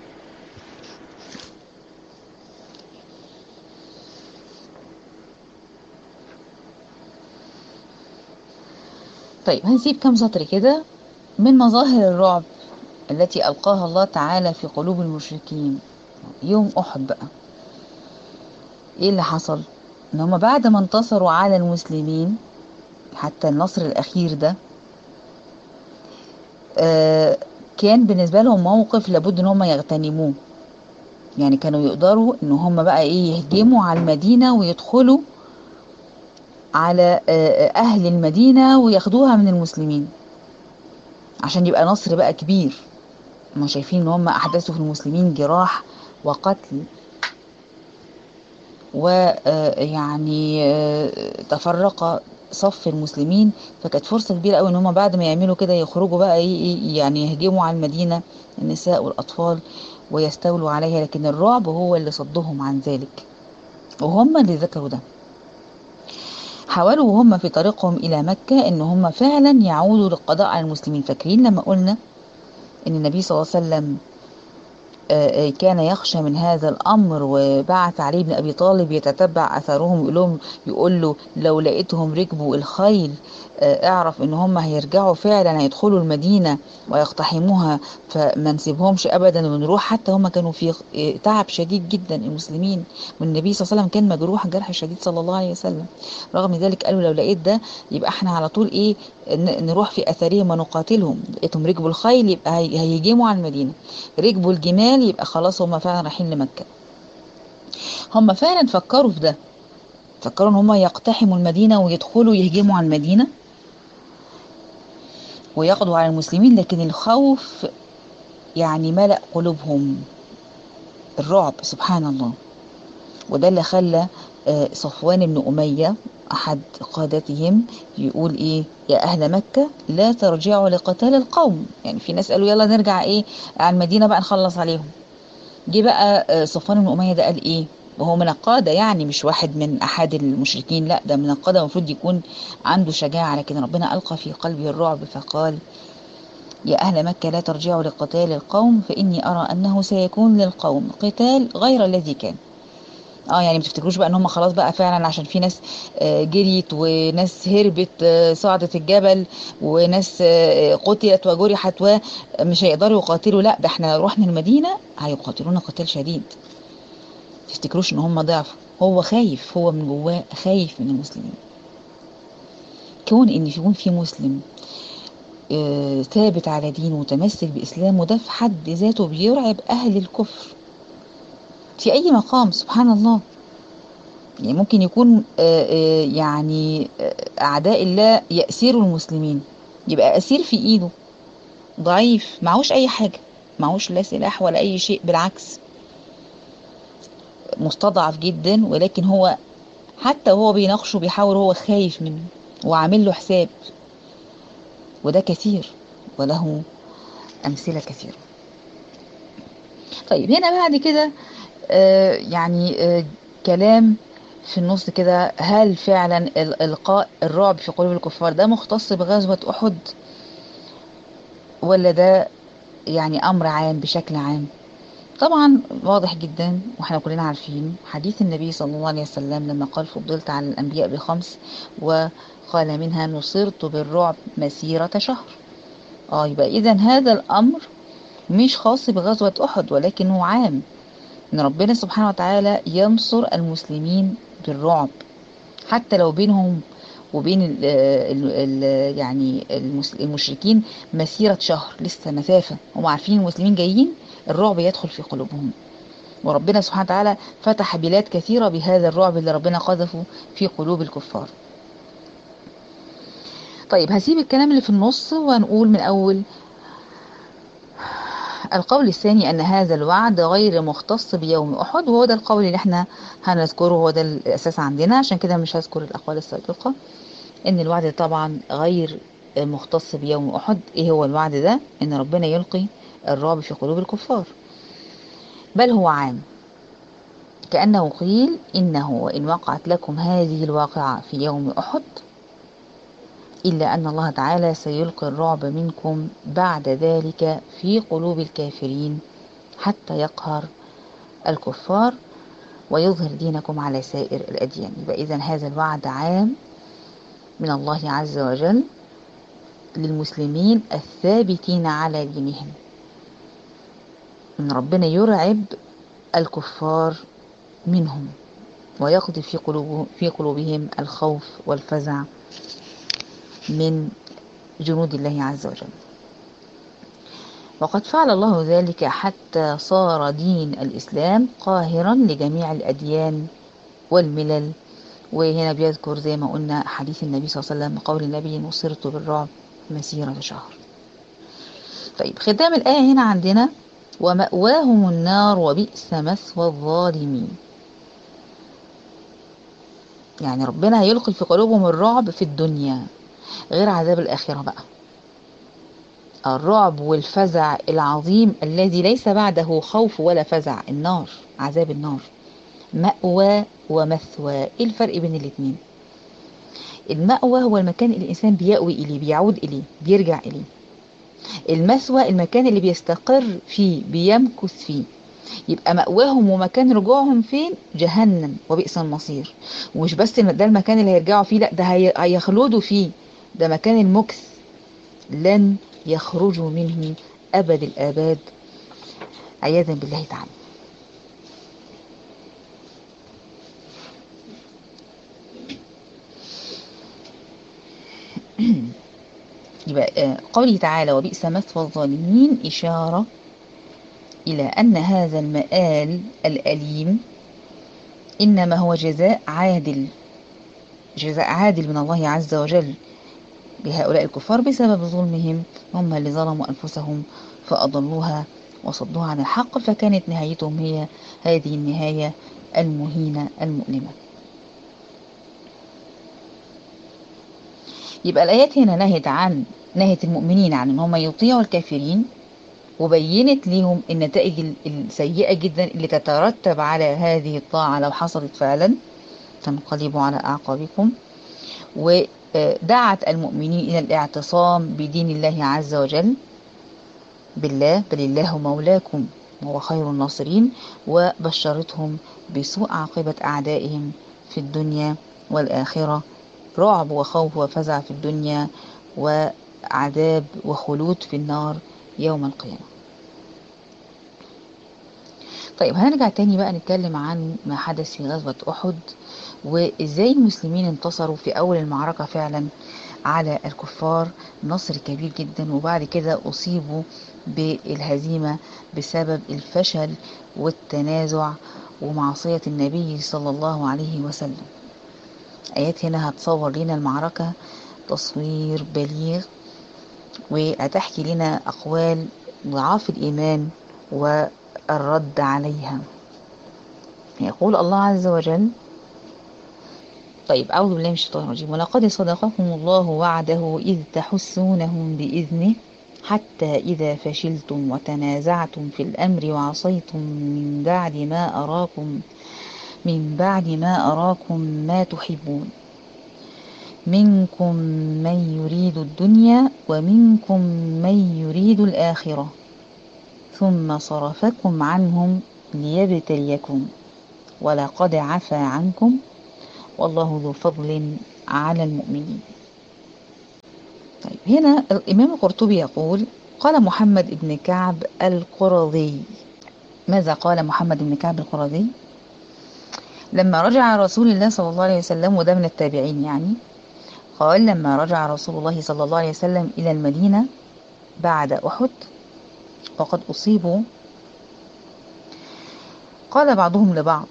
طيب، هنسيب كم سطر كده من مظاهر الرعب التي ألقاها الله تعالى في قلوب المشركين يوم أحد. بقى ايه اللي حصل؟ ان هم بعد ما انتصروا على المسلمين، حتى النصر الأخير ده كان بالنسبة لهم موقف لابد ان هم يغتنموه، يعني كانوا يقدروا ان هم بقى ايه؟ يهجموا على المدينة ويدخلوا على اهل المدينة وياخدوها من المسلمين، عشان يبقى نصر بقى كبير. هم شايفين ان هم احدثوا في المسلمين جراح وقتل، ويعني تفرق صف المسلمين، فكانت فرصة كبيرة قوي ان هم بعد ما يعملوا كده يخرجوا بقى يعني يهجموا على المدينة، النساء والأطفال، ويستولوا عليها. لكن الرعب هو اللي صدهم عن ذلك، وهم اللي ذكروا ده. حاولوا وهم في طريقهم إلى مكة إن هم فعلا يعودوا للقضاء على المسلمين. فاكرين لما قلنا إن النبي صلى الله عليه وسلم كان يخشى من هذا الأمر، وبعث علي بن أبي طالب يتتبع أثرهم، يقول له لو لقيتهم ركبوا الخيل اعرف ان هم هيرجعوا فعلا، هيدخلوا المدينة ويقتحموها، فما نسيبهمش ابدا ونروح. حتى هم كانوا في تعب شديد جدا المسلمين، والنبي صلى الله عليه وسلم كان مجروح جرح شديد صلى الله عليه وسلم. رغم ذلك قالوا لو لقيت ده يبقى احنا على طول ايه، نروح في اثارهم ونقاتلهم. لقيتهم ركبوا الخيل يبقى هيهجموا على المدينة، ركبوا الجمال يبقى خلاص هم فعلا رايحين لمكة. هم فعلا فكروا في ده، فكروا ان هم يقتحموا المدينة ويدخلوا يهجموا على المدينة ويقضوا على المسلمين، لكن الخوف يعني ملأ قلوبهم، الرعب سبحان الله. وده اللي خلى صفوان بن أمية أحد قادتهم يقول إيه: يا أهل مكة لا ترجعوا لقتال القوم. يعني في ناس قالوا يلا نرجع إيه على المدينة بقى نخلص عليهم. جه بقى صفوان بن أمية ده قال إيه، وهو من القادة يعني مش واحد من أحد المشركين، لا ده من القادة، المفروض يكون عنده شجاعة، لكن ربنا ألقى في قلبه الرعب فقال: يا أهل مكة لا ترجعوا لقتال القوم فإني أرى أنه سيكون للقوم قتال غير الذي كان. يعني ما تفتكروش بقى ان هم خلاص بقى فعلا عشان في ناس جريت وناس هربت صعدت الجبل وناس قتلت وجرحت ومش هيقدروا يقاتلوا. لا ده احنا لو رحنا المدينة هيقاتلونا قتال شديد. تفتكروش ان هم ضعفوا، هو خايف، هو من جواه خايف من المسلمين. كون ان يكون في مسلم ثابت على دينه ومتمسك بإسلامه، ده في حد ذاته بيرعب أهل الكفر في أي مقام سبحان الله. يعني ممكن يكون يعني أعداء الله يأسروا المسلمين، يبقى أسير في إيده ضعيف، معهوش أي حاجة، معهوش لا سلاح ولا أي شيء، بالعكس مستضعف جدا، ولكن هو حتى وهو بيناقشه بيحاول، هو خايف منه وعامل له حساب. وده كثير وله أمثلة كثيرة. طيب هنا بعد كده يعني كلام في النص كده: هل فعلا إلقاء الرعب في قلوب الكفار ده مختص بغزوة أحد، ولا ده يعني أمر عام بشكل عام؟ طبعا واضح جدا واحنا كلنا عارفين حديث النبي صلى الله عليه وسلم لما قال: فضلت على الأنبياء بخمس، وقال منها نصرت بالرعب مسيرة شهر. يبقى إذن هذا الأمر مش خاص بغزوة أحد، ولكنه عام، ان ربنا سبحانه وتعالى ينصر المسلمين بالرعب حتى لو بينهم وبين يعني المشركين مسيرة شهر، لسه مسافة، هم عارفين المسلمين جايين، الرعب يدخل في قلوبهم. وربنا سبحانه وتعالى فتح بلاد كثيرة بهذا الرعب اللي ربنا قذفه في قلوب الكفار. طيب هسيب الكلام اللي في النص ونقول من أول. القول الثاني أن هذا الوعد غير مختص بيوم أحد، وهو ده القول اللي احنا هنذكره، هو ده الأساس عندنا، عشان كده مش هذكر الأقوال السابقة. أن الوعد طبعا غير مختص بيوم أحد. إيه هو الوعد ده؟ أن ربنا يلقي الرعب في قلوب الكفار، بل هو عام، كأنه قيل: إنه وإن وقعت لكم هذه الواقعة في يوم أحد إلا أن الله تعالى سيلقي الرعب منكم بعد ذلك في قلوب الكافرين حتى يقهر الكفار ويظهر دينكم على سائر الأديان. يبقى إذن هذا الوعد عام من الله عز وجل للمسلمين الثابتين على دينهم، إن ربنا يرعب الكفار منهم ويقضي في قلوبهم الخوف والفزع من جنود الله عز وجل. وقد فعل الله ذلك حتى صار دين الإسلام قاهرا لجميع الأديان والملل. وهنا بيذكر زي ما قلنا حديث النبي صلى الله عليه وسلم، قول النبي: نصرت بالرعب مسيرة شهر. طيب ختام الآية هنا عندنا: ومأواهم النار وبئس مثوى الظالمين. يعني ربنا هيلقي في قلوبهم الرعب في الدنيا غير عذاب الآخرة بقى، الرعب والفزع العظيم الذي ليس بعده خوف ولا فزع، النار، عذاب النار. مأوى ومثوى، ايه الفرق بين الاتنين؟ المأوى هو المكان اللي الإنسان بيأوي إليه، بيعود إليه، بيرجع إليه. المثوى المكان اللي بيستقر فيه، بيمكث فيه. يبقى مأواهم ومكان رجوعهم فين؟ جهنم وبئس المصير. ومش بس ده المكان اللي هيرجعوا فيه، لا ده هيخلدوا فيه ده مكان المكث، لن يخرجوا منه أبد الآباد عياذا بالله تعالى. يبقى قوله تعالى وبئس مثوى الظالمين إشارة إلى أن هذا المآل الأليم إنما هو جزاء عادل، جزاء عادل من الله عز وجل لهؤلاء الكفار بسبب ظلمهم، هم اللي ظلموا أنفسهم فأضلوها وصدوها عن الحق، فكانت نهايتهم هي هذه النهاية المهينة المؤلمة. يبقى الآيات هنا نهت المؤمنين عن ان هم يطيعوا الكافرين، وبينت لهم النتائج السيئة جدا اللي تترتب على هذه الطاعة لو حصلت فعلا، تنقلبوا على أعقابكم. ودعت المؤمنين إلى الاعتصام بدين الله عز وجل، بالله، بل الله مولاكم وهو خير الناصرين، وبشرتهم بسوء عاقبة أعدائهم في الدنيا والآخرة، رعب وخوف وفزع في الدنيا، وعذاب وخلود في النار يوم القيامة. طيب هنرجع تاني بقى نتكلم عن ما حدث في غزوة أحد، وإزاي المسلمين انتصروا في أول المعركة فعلا على الكفار نصر كبير جدا، وبعد كده أصيبوا بالهزيمة بسبب الفشل والتنازع ومعصية النبي صلى الله عليه وسلم. آيات هنا هتصور لنا المعركة تصوير بليغ، وهتحكي لنا أقوال ضعاف الإيمان والرد عليها. يقول الله عز وجل: طيب أعوذ بالله من الشيطان الرجيم: ولقد صدقكم الله وعده إذ تحسونهم بإذنه حتى إذا فشلتم وتنازعتم في الأمر وعصيتم من بعد ما أراكم ما تحبون منكم من يريد الدنيا ومنكم من يريد الآخرة ثم صرفكم عنهم ليبتليكم ولقد عفا عنكم والله ذو فضل على المؤمنين. طيب هنا الإمام القرطبي يقول: قال محمد بن كعب القرظي. ماذا قال محمد بن كعب القرظي؟ لما رجع رسول الله صلى الله عليه وسلم، وده من التابعين يعني، قال: لما رجع رسول الله صلى الله عليه وسلم إلى المدينة بعد أحد وقد أصيبوا، قال بعضهم لبعض: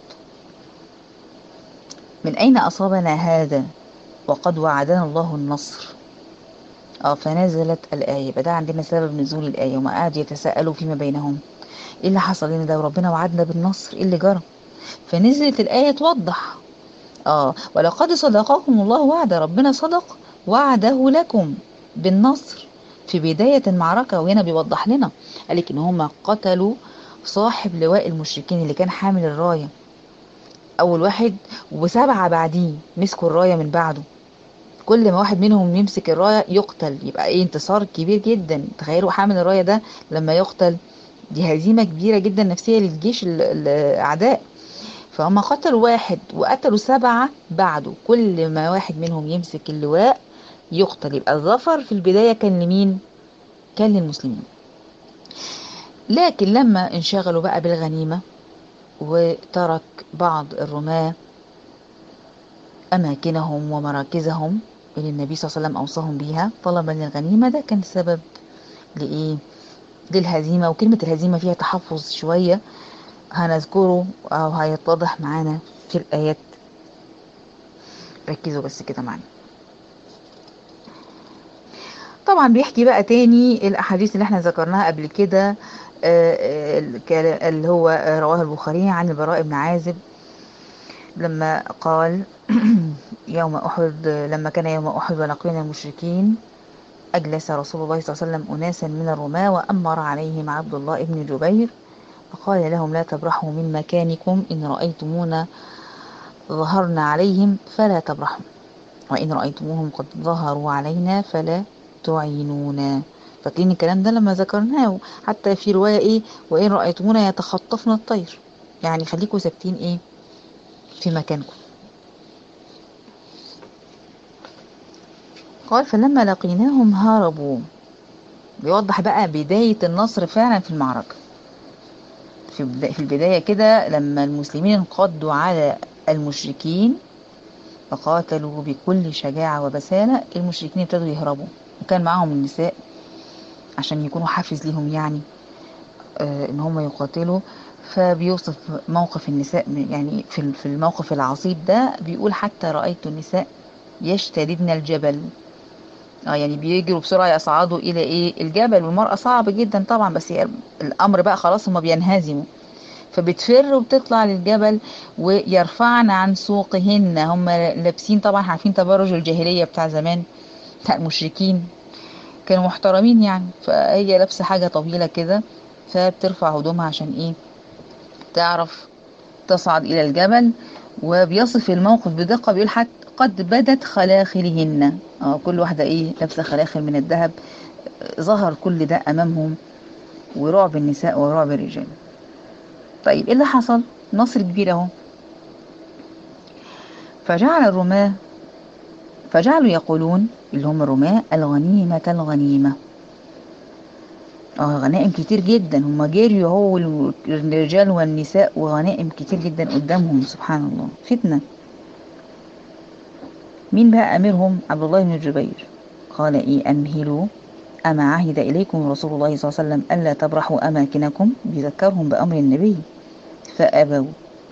من أين أصابنا هذا وقد وعدنا الله النصر؟ فنزلت الآية، بدأ عندنا سبب نزول الآية، وما قعد يتساءلوا فيما بينهم: إيه اللي حصل لنا ده وربنا وعدنا بالنصر، إيه اللي جرى؟ فنزلت الآية توضح ولقد صدقكم الله وعده، ربنا صدق وعده لكم بالنصر في بداية المعركة. وهنا بيوضح لنا، قال لك إن هم قتلوا صاحب لواء المشركين اللي كان حامل الراية، أول واحد، و7 بعديه مسكوا الراية من بعده، كل ما واحد منهم يمسك الراية يقتل. يبقى ايه؟ انتصار كبير جدا. تخيلوا حامل الراية ده لما يقتل، دي هزيمة كبيرة جدا نفسية للجيش الأعداء. فهم قتلوا واحد وقتلوا 7 بعده، كل ما واحد منهم يمسك اللواء يقتل. يبقى الظفر في البداية كان لمين؟ كان للمسلمين. لكن لما انشغلوا بقى بالغنيمة وترك بعض الرماة أماكنهم ومراكزهم اللي النبي صلى الله عليه وسلم أوصاهم بيها طلبا للغنيمة، ده كان سبب لإيه؟ للهزيمة. وكلمة الهزيمة فيها تحفظ شوية هنذكره أو هيتضح معانا في الآيات، ركزوا بس كده معانا. طبعا بيحكي بقى تاني الأحاديث اللي احنا ذكرناها قبل كده، اللي هو رواه البخاري عن البراء بن عازب لما قال: يوم أحد، لما كان يوم أحد ولقينا المشركين، أجلس رسول الله صلى الله عليه وسلم أناسا من الرماة وأمر عليهم عبد الله بن جبير فقال لهم: لا تبرحوا من مكانكم، إن رأيتمونا ظهرنا عليهم فلا تبرحوا، وإن رأيتموهم قد ظهروا علينا فلا تعينونا. فاكرين الكلام ده لما ذكرناه؟ حتى في رواية إيه؟ وإن رأيتمونا يتخطفنا الطير، يعني خليكم ثابتين إيه؟ في مكانكم. قال فلما لقيناهم هربوا. بيوضح بقى بداية النصر فعلا في المعركة. في البداية كده لما المسلمين انقضوا على المشركين فقاتلوا بكل شجاعة وبسالة، المشركين ابتدوا يهربوا، وكان معاهم النساء عشان يكونوا حافز ليهم يعني ان هم يقاتلوا. فبيوصف موقف النساء يعني في الموقف العصيب ده، بيقول حتى رأيت النساء يشتددن الجبل. يعني بيجروا بسرعة يصعدوا إلى إيه الجبل، والمرأة صعب جدا طبعا، بس الأمر بقى خلاص هم بينهزموا، فبتفر وبتطلع للجبل ويرفعن عن سوقهن. هم لابسين طبعا، عارفين تبرج الجاهلية بتاع زمان بتاع المشركين، كانوا محترمين يعني. فهي لابسة حاجة طويلة كده، فبترفع هدومها عشان إيه تعرف تصعد إلى الجبل. وبيصف الموقف بدقة، بيقول حتى قد بدت خلاخلهن. كل واحدة إيه لابسة خلاخل من الذهب. ظهر كل ده أمامهم، ورعب النساء ورعب الرجال. طيب إيه اللي حصل؟ نصر كبير أهو. فجعلوا يقولون اللي هم الرماة الغنيمة الغنيمة. غنائم كتير جدا، هم جريوا هو الرجال والنساء، وغنائم كتير جدا قدامهم. سبحان الله، فتنة. مين بقى أميرهم؟ عبد الله بن الزبير. قال إيه أمهلوا، أما عهد إليكم رسول الله صلى الله عليه وسلم ألا تبرحوا أماكنكم، بيذكرهم بأمر النبي. فأبوا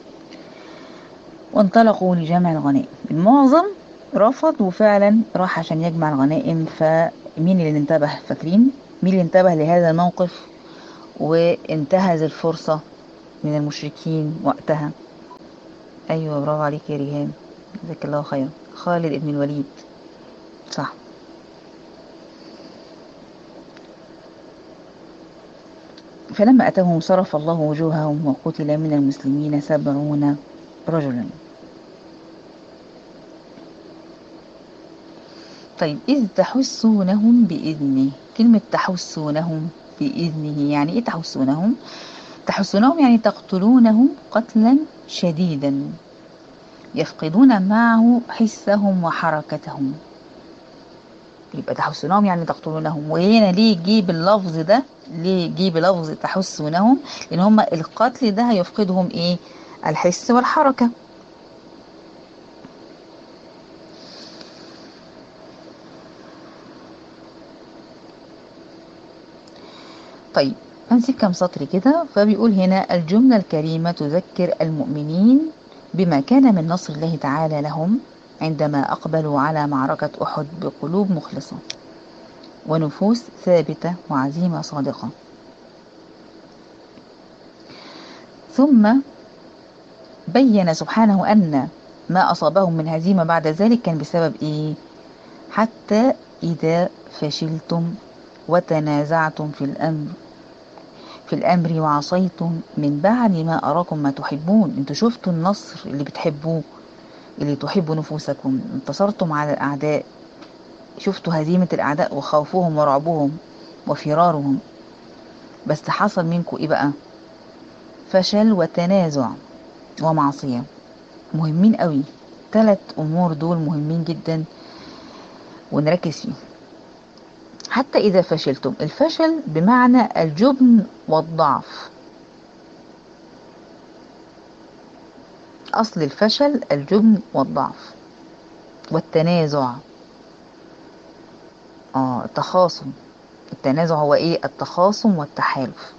وانطلقوا لجمع الغنائم. المعظم رفض وفعلا راح عشان يجمع الغنائم. فمين اللي انتبه؟ فاكرين مين اللي انتبه لهذا الموقف وانتهز الفرصة من المشركين وقتها؟ أيوة برافو عليك يا ريهام، جزاك الله خيرا. خالد بن الوليد، صح. فلما أتوهم صرف الله وجوههم وقتل من المسلمين 70 رجلا. طيب إذ تحسونهم بإذنه. كلمة تحسونهم بإذنه يعني إيه تحسونهم؟ تحسونهم يعني تقتلونهم قتلا شديدا، يفقدون معه حسهم وحركتهم. يبقى تحسونهم يعني تقتلونهم. وهنا ليه جيب اللفظ ده؟ ليه جيب لفظ تحسونهم؟ لأن هم القتل ده هيفقدهم إيه؟ الحس والحركة. طيب هنسيب كام سطر كده. فبيقول هنا الجملة الكريمة تذكر المؤمنين بما كان من نصر الله تعالى لهم عندما أقبلوا على معركة أحد بقلوب مخلصة ونفوس ثابتة وعزيمة صادقة. ثم بين سبحانه أن ما أصابهم من هزيمة بعد ذلك كان بسبب إيه؟ حتى إذا فشلتم وتنازعتم في الأمر وعصيتم من بعد ما أراكم ما تحبون. انتوا شفتوا النصر اللي بتحبوه، اللي تحبوا نفوسكم، انتصرتم على الأعداء، شفتوا هزيمة الأعداء وخوفهم ورعبهم وفرارهم، بس حصل منكم إيه بقى؟ فشل وتنازع ومعصية. مهمين قوي، 3 أمور دول مهمين جدا ونركز فيهم. حتى إذا فشلتم، الفشل بمعنى الجبن والضعف. أصل الفشل الجبن والضعف والتنازع. التخاصم. التنازع هو إيه؟ التخاصم والتحالف.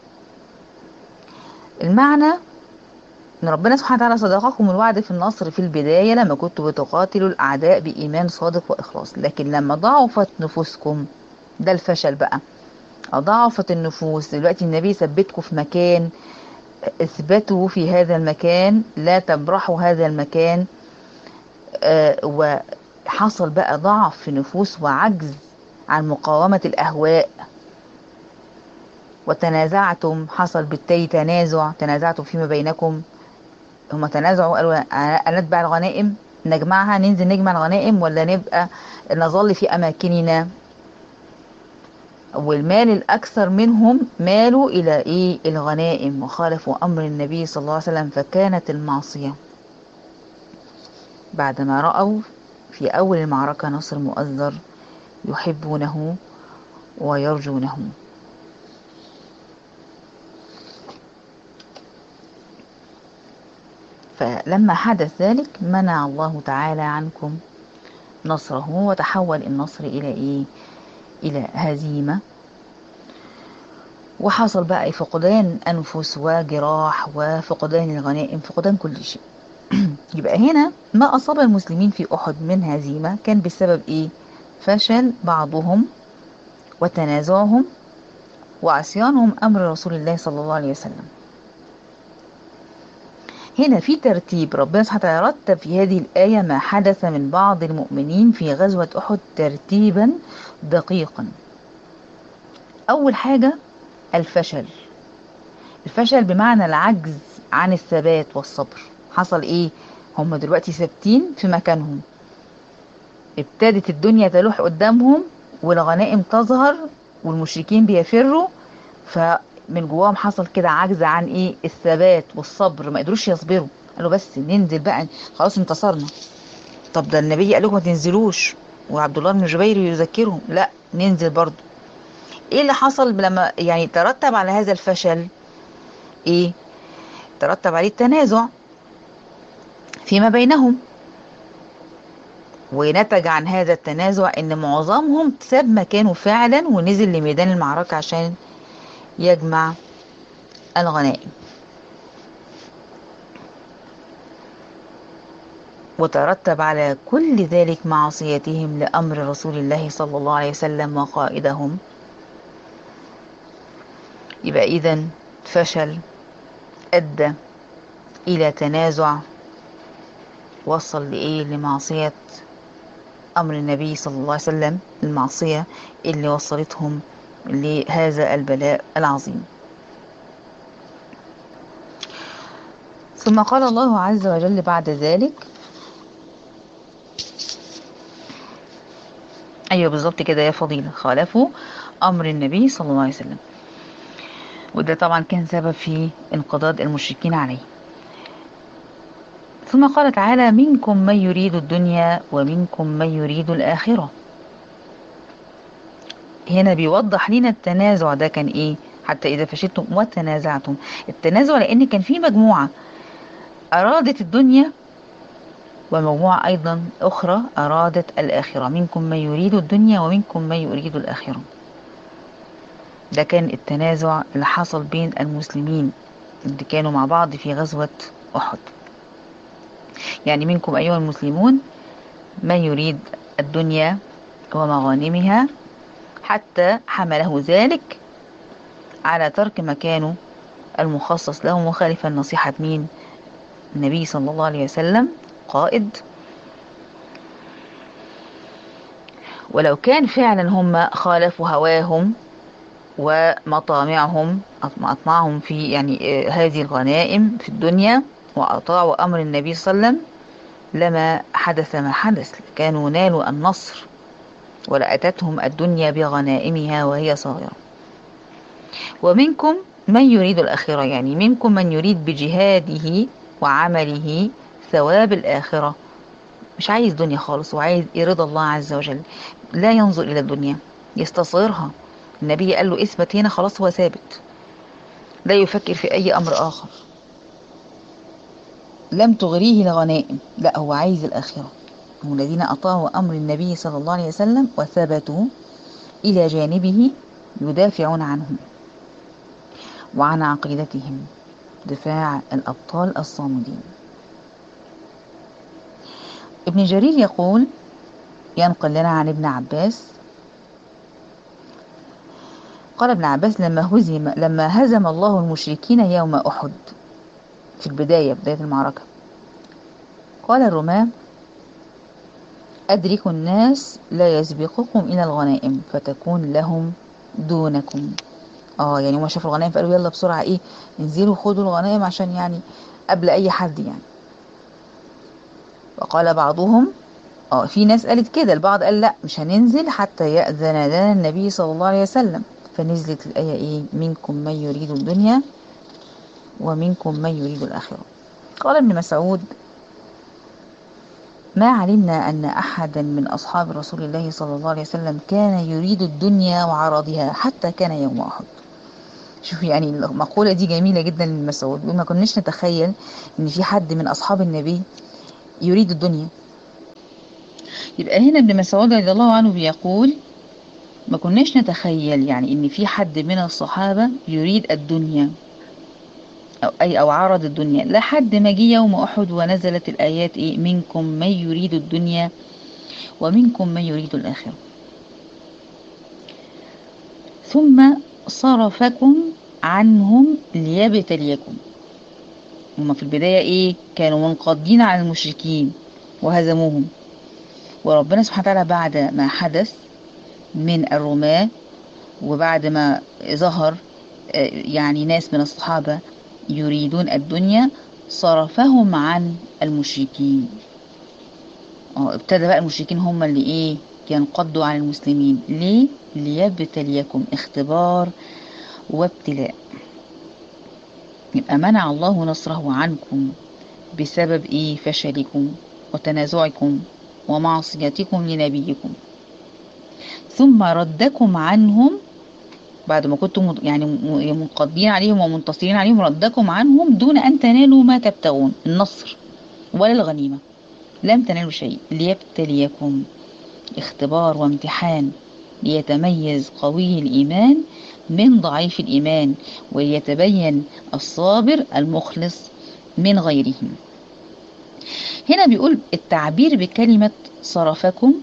المعنى إن ربنا سبحانه وتعالى صدقكم الوعد في النصر في البداية لما كنتوا بتقاتلوا الأعداء بإيمان صادق وإخلاص، لكن لما ضعفت نفوسكم، ده الفشل بقى. ضعفت النفوس. دلوقتي النبي ثبتكم في مكان، اثبتوا في هذا المكان، لا تبرحوا هذا المكان. وحصل بقى ضعف في النفوس وعجز عن مقاومة الأهواء. وتنازعتم، حصل بالتالي تنازعتم فيما بينكم. هما تنازعوا قالوا نتبع الغنائم، نجمعها، ننزل نجمع الغنائم، ولا نبقى نظل في أماكننا. والمال الأكثر منهم مالوا إلى إيه؟ الغنائم، وخالفوا أمر النبي صلى الله عليه وسلم. فكانت المعصية بعدما رأوا في أول المعركة نصر مؤزر يحبونه ويرجونه. فلما حدث ذلك منع الله تعالى عنكم نصره، وتحول النصر إلى إيه؟ إلى هزيمة، وحصل بقى فقدان أنفس وجراح وفقدان الغنائم، فقدان كل شيء. يبقى هنا ما أصاب المسلمين في أحد من هزيمة كان بسبب إيه؟ فشل بعضهم وتنازعهم وعصيانهم أمر رسول الله صلى الله عليه وسلم. هنا في ترتيب، ربنا سبحانه وتعالى رتب في هذه الآية ما حدث من بعض المؤمنين في غزوة أحد ترتيبا دقيقا. أول حاجة الفشل، الفشل بمعنى العجز عن الثبات والصبر. حصل إيه؟ هم دلوقتي ثابتين في مكانهم، ابتدت الدنيا تلوح قدامهم والغنائم تظهر والمشركين بيفروا، فمن جواهم حصل كده عجز عن ايه؟ الثبات والصبر، ما قدروش يصبروا. قالوا بس ننزل بقى، خلاص انتصرنا. طب ده النبي قال لكم ما تنزلوش، وعبد الله بن جبير يذكرهم لا ننزل برضو. ايه اللي حصل لما يعني ترتب على هذا الفشل؟ ايه ترتب عليه؟ التنازع فيما بينهم، ونتج عن هذا التنازع ان معظمهم ساب مكانه فعلا ونزل لميدان المعركة عشان يجمع الغنائم. وترتب على كل ذلك معصيتهم لأمر رسول الله صلى الله عليه وسلم وقائدهم. يبقى إذن فشل أدى إلى تنازع وصل لإيه؟ لمعصية أمر النبي صلى الله عليه وسلم، المعصية اللي وصلتهم لهذا البلاء العظيم. ثم قال الله عز وجل بعد ذلك، أيوة بالظبط كده يا فضيلة، خالفوا أمر النبي صلى الله عليه وسلم، وده طبعا كان سبب في انقضاض المشركين عليه. ثم قال تعالى منكم من يريد الدنيا ومنكم من يريد الآخرة. هنا بيوضح لنا التنازع ده كان ايه؟ حتى إذا فشلتم وتنازعتم. التنازع لأن كان في مجموعة أرادت الدنيا ومجموعة أيضا أخرى أرادت الآخرة. منكم من يريد الدنيا ومنكم من يريد الآخرة. ده كان التنازع اللي حصل بين المسلمين اللي كانوا مع بعض في غزوة أحد. يعني منكم أيها المسلمون من يريد الدنيا ومغانمها، حتى حمله ذلك على ترك مكانه المخصص له مخالفا نصيحة مين؟ النبي صلى الله عليه وسلم قائد. ولو كان فعلا هم خالفوا هواهم ومطامعهم، أطمعهم في يعني هذه الغنائم في الدنيا، وأطاعوا أمر النبي صلى الله عليه وسلم، لما حدث ما حدث، كانوا نالوا النصر ولأتتهم الدنيا بغنائمها وهي صاغرة. ومنكم من يريد الآخرة، يعني منكم من يريد بجهاده وعمله ثواب الآخرة، مش عايز دنيا خالص وعايز رضا الله عز وجل، لا ينظر إلى الدنيا يستصغرها. النبي قال له اثبت هنا، خلاص هو ثابت، لا يفكر في أي أمر آخر. لم تغريه الغنائم، لا هو عايز الآخرة. هم الذين أطاعوا أمر النبي صلى الله عليه وسلم وثبتوا إلى جانبه يدافعون عنهم وعن عقيدتهم دفاع الأبطال الصامدين. ابن جرير يقول، ينقل لنا عن ابن عباس قال ابن عباس لما هزم الله المشركين يوم أحد في بداية المعركة، قال الرماة أدركوا الناس لا يسبقكم إلى الغنائم فتكون لهم دونكم. يعني هم شافوا الغنائم فقالوا يلا بسرعة ايه انزلوا خدوا الغنائم عشان يعني قبل اي حد يعني. وقال بعضهم في ناس قالت كده، البعض قال لا مش هننزل حتى يأذن لنا النبي صلى الله عليه وسلم، فنزلت الآية ايه؟ منكم من يريد الدنيا ومنكم من يريد الآخرة. قال ابن مسعود ما علمنا أن أحدا من أصحاب رسول الله صلى الله عليه وسلم كان يريد الدنيا وعرضها حتى كان يوم أحد. شوف يعني المقولة دي جميلة جدا لابن مسعود، وما كناش نتخيل ان في حد من اصحاب النبي يريد الدنيا. يبقى هنا ابن مسعود رضي الله عنه بيقول ما كناش نتخيل يعني ان في حد من الصحابة يريد الدنيا او عرض الدنيا، لحد ما جه يوم احد ونزلت الايات ايه منكم من يريد الدنيا ومنكم من يريد الاخرة. ثم صرفكم عنهم ليبتليكم. هما في البداية ايه كانوا منقضين على المشركين وهزموهم، وربنا سبحانه وتعالى بعد ما حدث من الرماة وبعد ما ظهر يعني ناس من الصحابة يريدون الدنيا صرفهم عن المشركين. ابتدى بقى المشركين هم اللي ايه ينقضوا على المسلمين. ليه؟ ليبتليكم، اختبار وابتلاء. يبقى منع الله نصره عنكم بسبب ايه فشلكم وتنازعكم ومعصيتكم لنبيكم، ثم ردكم عنهم بعد ما كنتم يعني منقضين عليهم ومنتصرين عليهم، ردكم عنهم دون أن تنالوا ما تبتغون، النصر ولا الغنيمة، لم تنالوا شيء، ليبتليكم، اختبار وامتحان، ليتميز قوي الإيمان من ضعيف الإيمان، وليتبين الصابر المخلص من غيرهم. هنا بيقول التعبير بكلمة صرفكم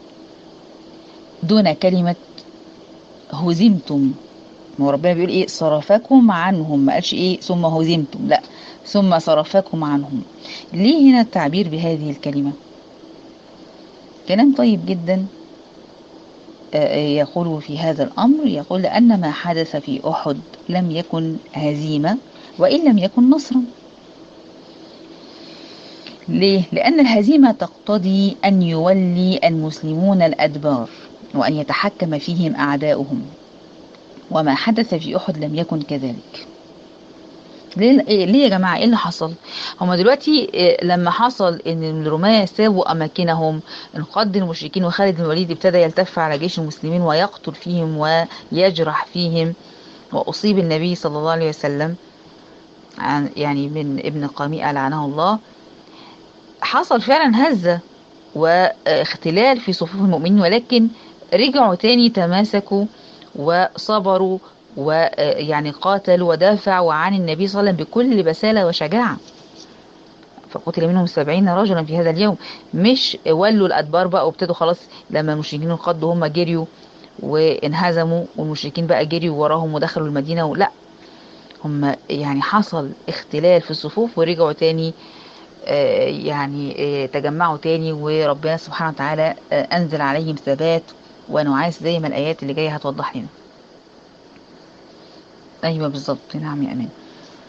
دون كلمة هزمتم. ما ربنا بيقول ايه صرفكم عنهم، ما قالش ايه ثم هزمتم، لا ثم صرفكم عنهم. ليه هنا التعبير بهذه الكلمة؟ كلام طيب جدا يقول في هذا الأمر، يقول لأن ما حدث في أحد لم يكن هزيمة وإن لم يكن نصرا. ليه؟ لأن الهزيمة تقتضي أن يولي المسلمون الأدبار وأن يتحكم فيهم أعداؤهم، وما حدث في أحد لم يكن كذلك. ليه يا جماعة؟ ايه اللي حصل؟ هما دلوقتي لما حصل ان الرماة سابوا اماكنهم انقض المشركين، وخالد بن الوليد ابتدى يلتف على جيش المسلمين ويقتل فيهم ويجرح فيهم، واصيب النبي صلى الله عليه وسلم يعني من ابن قميئة لعنه الله. حصل فعلا هزة واختلال في صفوف المؤمنين، ولكن رجعوا تاني تماسكوا وصبروا ويعني قاتلوا ودافعوا عن النبي صلى الله عليه وسلم بكل بسالة وشجاعة. فقتل منهم 70 رجلا في هذا اليوم. مش ولوا الأدبار بقى وابتدوا خلاص لما المشركين انقضوا هم جريوا وانهزموا والمشركين بقى جريوا وراهم ودخلوا المدينة، لا هم يعني حصل اختلال في الصفوف ورجعوا تاني يعني تجمعوا تاني، وربنا سبحانه وتعالى أنزل عليهم ثبات ونعاس زي ما الآيات اللي جاية هتوضح لنا. أيوة بالظبط، نعم يا أمان.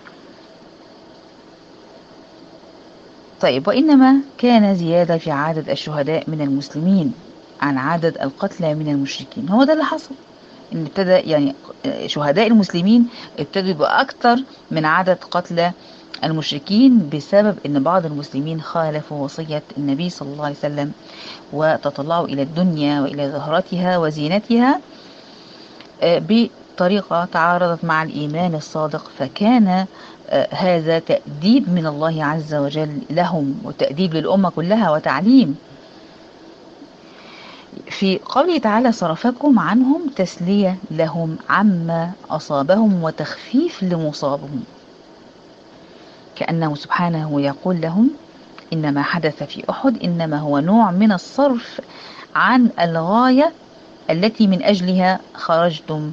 طيب وإنما كان زيادة في عدد الشهداء من المسلمين عن عدد القتلى من المشركين. هو ده اللي حصل، إن ابتدى يعني شهداء المسلمين ابتدوا يبقى أكتر من عدد قتلى المشركين بسبب ان بعض المسلمين خالفوا وصية النبي صلى الله عليه وسلم وتطلعوا الى الدنيا والى زهرتها وزينتها بطريقة تعارضت مع الايمان الصادق، فكان هذا تأديب من الله عز وجل لهم وتأديب للأمة كلها وتعليم. في قوله تعالى صرفكم عنهم تسلية لهم عما أصابهم وتخفيف لمصابهم، كأنه سبحانه يقول لهم إن ما حدث في أحد إنما هو نوع من الصرف عن الغاية التي من أجلها خرجتم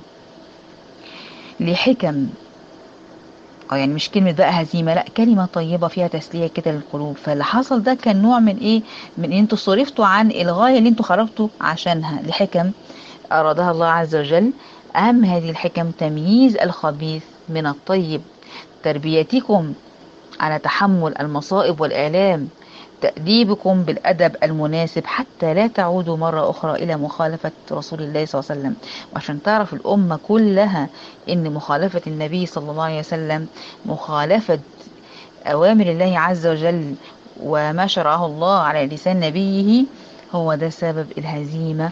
لحكم. يعني مش كلمة بقى هزيمة، لا كلمة طيبة فيها تسلية كده للقلوب. فاللي حصل ده كان نوع من إيه؟ من إن انتوا صرفتوا عن الغاية اللي انتوا خرجتوا عشانها لحكم أرادها الله عز وجل. أهم هذه الحكم تمييز الخبيث من الطيب، تربيتكم على تحمل المصائب والآلام، تأديبكم بالأدب المناسب حتى لا تعودوا مرة أخرى إلى مخالفة رسول الله صلى الله عليه وسلم. وعشان تعرف الأمة كلها إن مخالفة النبي صلى الله عليه وسلم مخالفة أوامر الله عز وجل وما شرعه الله على لسان نبيه هو ده سبب الهزيمة،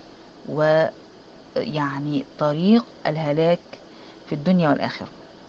ويعني طريق الهلاك في الدنيا والآخرة.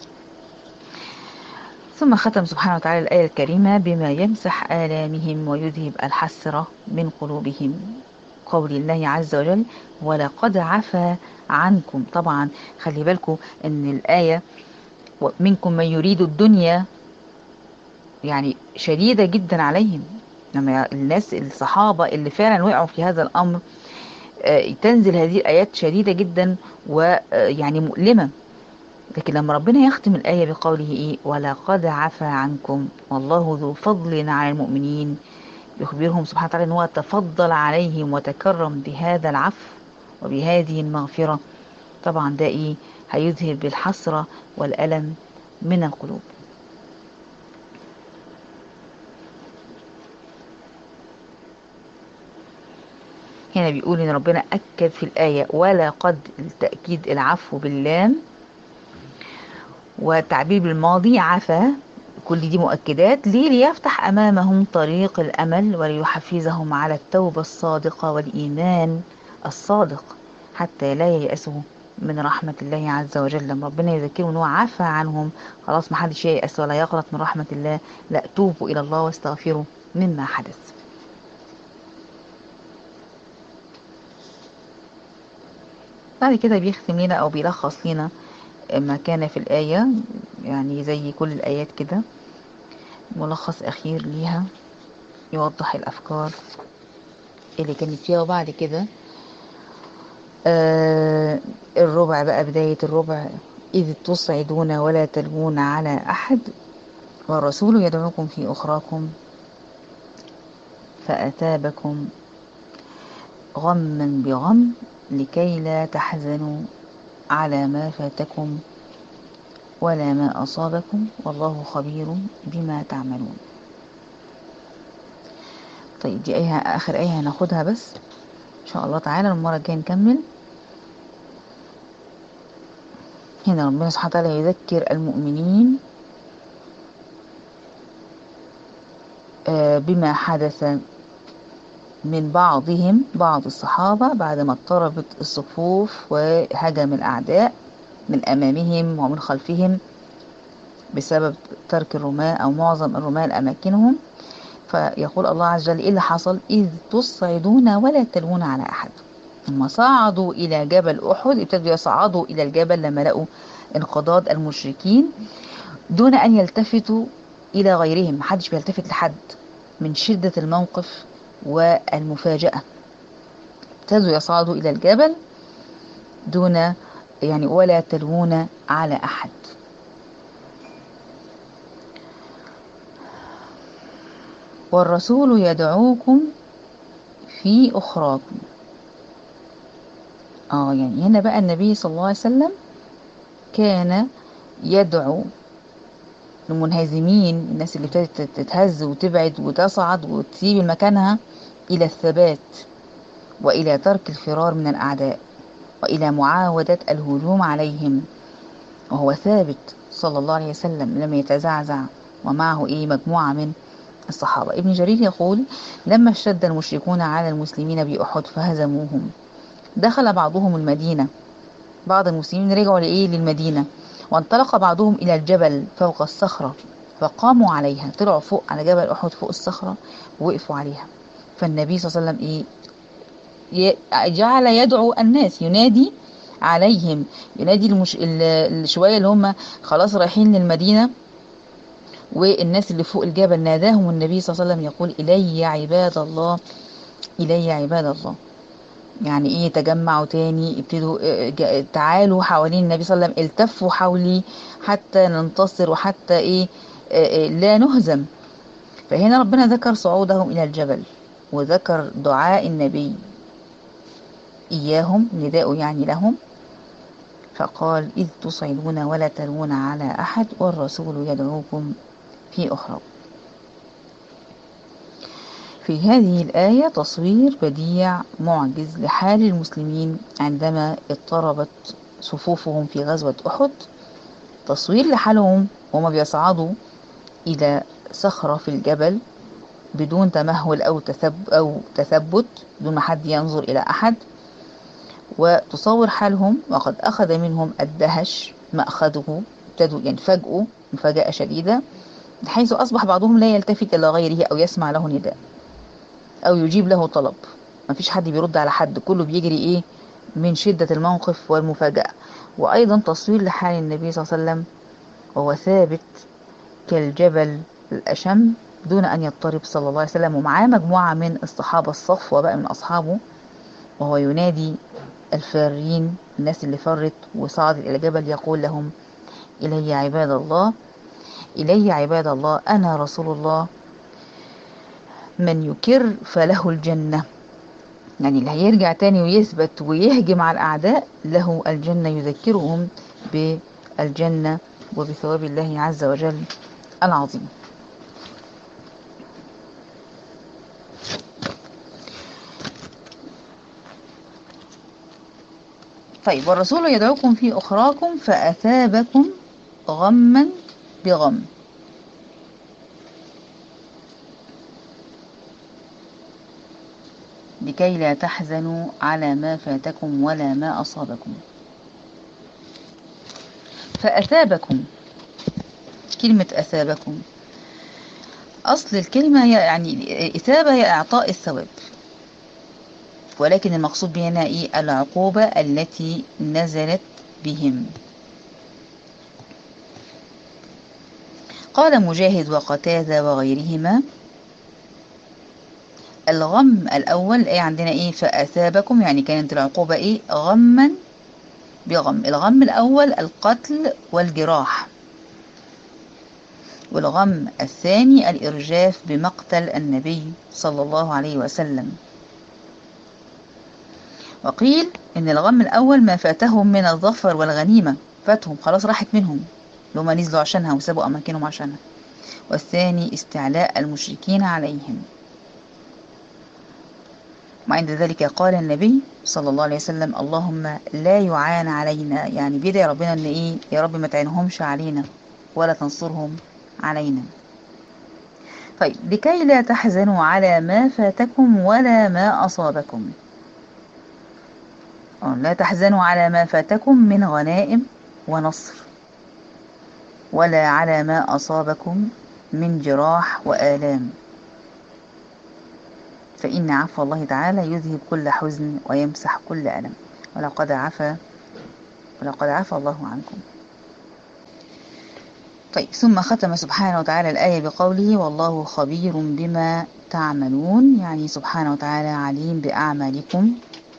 ثم ختم سبحانه وتعالى الآية الكريمة بما يمسح آلامهم ويذهب الحسرة من قلوبهم، قول الله عز وجل ولقد عفا عنكم. طبعا خلي بالكم ان الآية منكم من يريد الدنيا يعني شديدة جدا عليهم، لما الناس الصحابة اللي فعلا وقعوا في هذا الأمر تنزل هذه الآيات شديدة جدا ويعني مؤلمة. لكن لما ربنا يختم الآية بقوله إيه ولقد عفا عنكم والله ذو فضل على المؤمنين، يخبرهم سبحانه وتعالى أن هو تفضل عليهم وتكرم بهذا العفو وبهذه المغفرة. طبعا ده إيه هيذهب بالحسرة والألم من القلوب. هنا بيقول إن ربنا أكد في الآية ولقد، التأكيد العفو باللام والتعبير بالماضي عفا، كل دي مؤكدات ليه؟ ليفتح أمامهم طريق الأمل وليحفزهم على التوبة الصادقة والإيمان الصادق حتى لا ييأسوا من رحمة الله عز وجل. لما ربنا يذكرهم أنه عفا عنهم خلاص ما حدش ييأس ولا يقنط من رحمة الله، لا توبوا إلى الله واستغفروا مما حدث. بعد كده بيختم لنا أو بيلخص لنا ما كان في الآية، يعني زي كل الآيات كده ملخص أخير ليها يوضح الأفكار اللي كانت فيها. وبعد كده الربع بقى، بداية الربع إذ تصعدون ولا تلوون على أحد والرسول يدعوكم في أخراكم فأتابكم غما بغم لكي لا تحزنوا على ما فاتكم ولا ما أصابكم والله خبير بما تعملون. طيب دي آخر آية هناخدها بس إن شاء الله تعالى، المرة الجاية نكمل. هنا ربنا سبحانه وتعالى يذكر المؤمنين بما حدث من بعض الصحابة بعد ما اضطربت الصفوف وهجم الأعداء من أمامهم ومن خلفهم بسبب ترك الرماة أو معظم الرماة لأماكنهم. فيقول الله عز وجل إيه اللي حصل؟ إذ تصعدون ولا تلوون على أحد. ثم صعدوا إلى جبل أحد، ابتدوا يصعدوا إلى الجبل لما لقوا انقضاض المشركين دون أن يلتفتوا إلى غيرهم، محدش بيلتفت لحد من شدة الموقف والمفاجأة. ابتدوا يصعدوا إلى الجبل دون يعني ولا تلوون على أحد. والرسول يدعوكم في أخراكم. يعني هنا بقى النبي صلى الله عليه وسلم كان يدعو المنهزمين، الناس اللي ابتدت تتهز وتبعد وتصعد وتسيب مكانها، إلى الثبات وإلى ترك الفرار من الأعداء وإلى معاودة الهجوم عليهم، وهو ثابت صلى الله عليه وسلم لم يتزعزع ومعه مجموعة من الصحابة. ابن جرير يقول لما اشتد المشركون على المسلمين بأحد فهزموهم دخل بعضهم المدينة، بعض المسلمين رجعوا للمدينة، وانطلق بعضهم إلى الجبل فوق الصخرة فقاموا عليها، طلعوا فوق على جبل أحد فوق الصخرة ووقفوا عليها. فالنبي صلى الله عليه وسلم جعل يدعو الناس، ينادي عليهم، ينادي الشوية اللي هم خلاص رايحين للمدينة والناس اللي فوق الجبل، ناداهم النبي صلى الله عليه وسلم يقول إلي عباد الله، إلي عباد الله. يعني تجمعوا تاني، ابتدوا تعالوا حوالين النبي صلى الله عليه وسلم، التفوا حولي حتى ننتصر وحتى لا نهزم. فهنا ربنا ذكر صعودهم إلى الجبل وذكر دعاء النبي إياهم، نداء يعني لهم، فقال إذ تصعدون ولا تلوون على أحد والرسول يدعوكم في أخراكم. في هذه الآية تصوير بديع معجز لحال المسلمين عندما اضطربت صفوفهم في غزوة أحد، تصوير لحالهم وما بيصعدوا إلى صخرة في الجبل بدون تمهل أو تثبت، بدون ما حد ينظر إلى أحد، وتصور حالهم وقد أخذ منهم الدهش مأخذه، ابتدوا ينفجئوا مفاجأة شديدة، بحيث أصبح بعضهم لا يلتفت إلى غيره أو يسمع له نداء أو يجيب له طلب. ما فيش حد بيرد على حد، كله بيجري إيه من شدة الموقف والمفاجأة. وأيضا تصوير لحال النبي صلى الله عليه وسلم وهو ثابت كالجبل الأشم دون أن يضطرب صلى الله عليه وسلم، ومعاه مجموعة من الصحابة الصفوة بقى من أصحابه، وهو ينادي الفارين، الناس اللي فرت وصعدت إلى جبل، يقول لهم: إلي عباد الله، إلي عباد الله، أنا رسول الله، من يكر فله الجنة. يعني اللي هيرجع تاني ويثبت ويهجم على الأعداء له الجنة، يذكرهم بالجنة وبثواب الله عز وجل العظيم. طيب، والرسول يدعوكم في أخراكم فأثابكم غما بغم. لكي لا تحزنوا على ما فاتكم ولا ما أصابكم. فأثابكم، كلمة أثابكم أصل الكلمة يعني إثابة هي إعطاء الثواب، ولكن المقصود بها هنا إيه؟ العقوبة التي نزلت بهم. قال مجاهد وقتادة وغيرهما: الغم الأول إيه عندنا إيه؟ فأثابكم، يعني كانت العقوبة إيه؟ غما بغم. الغم الأول القتل والجراح، والغم الثاني الإرجاف بمقتل النبي صلى الله عليه وسلم. وقيل إن الغم الأول ما فاتهم من الظفر والغنيمة، فاتهم خلاص، راحت منهم لما نزلوا عشانها وسابوا أماكنهم عشانها. والثاني استعلاء المشركين عليهم. وعند ذلك قال النبي صلى الله عليه وسلم: اللهم لا يعان علينا، يعني بيدعي ربنا ان ايه؟ يا رب ما تعينهمش علينا ولا تنصرهم علينا. طيب، لكي لا تحزنوا على ما فاتكم ولا ما أصابكم. لا تحزنوا على ما فاتكم من غنائم ونصر، ولا على ما أصابكم من جراح وآلام، فإن عفو الله تعالى يذهب كل حزن ويمسح كل ألم، ولقد عفى الله عنكم. طيب، ثم ختم سبحانه وتعالى الآية بقوله: والله خبير بما تعملون، يعني سبحانه وتعالى عليم بأعمالكم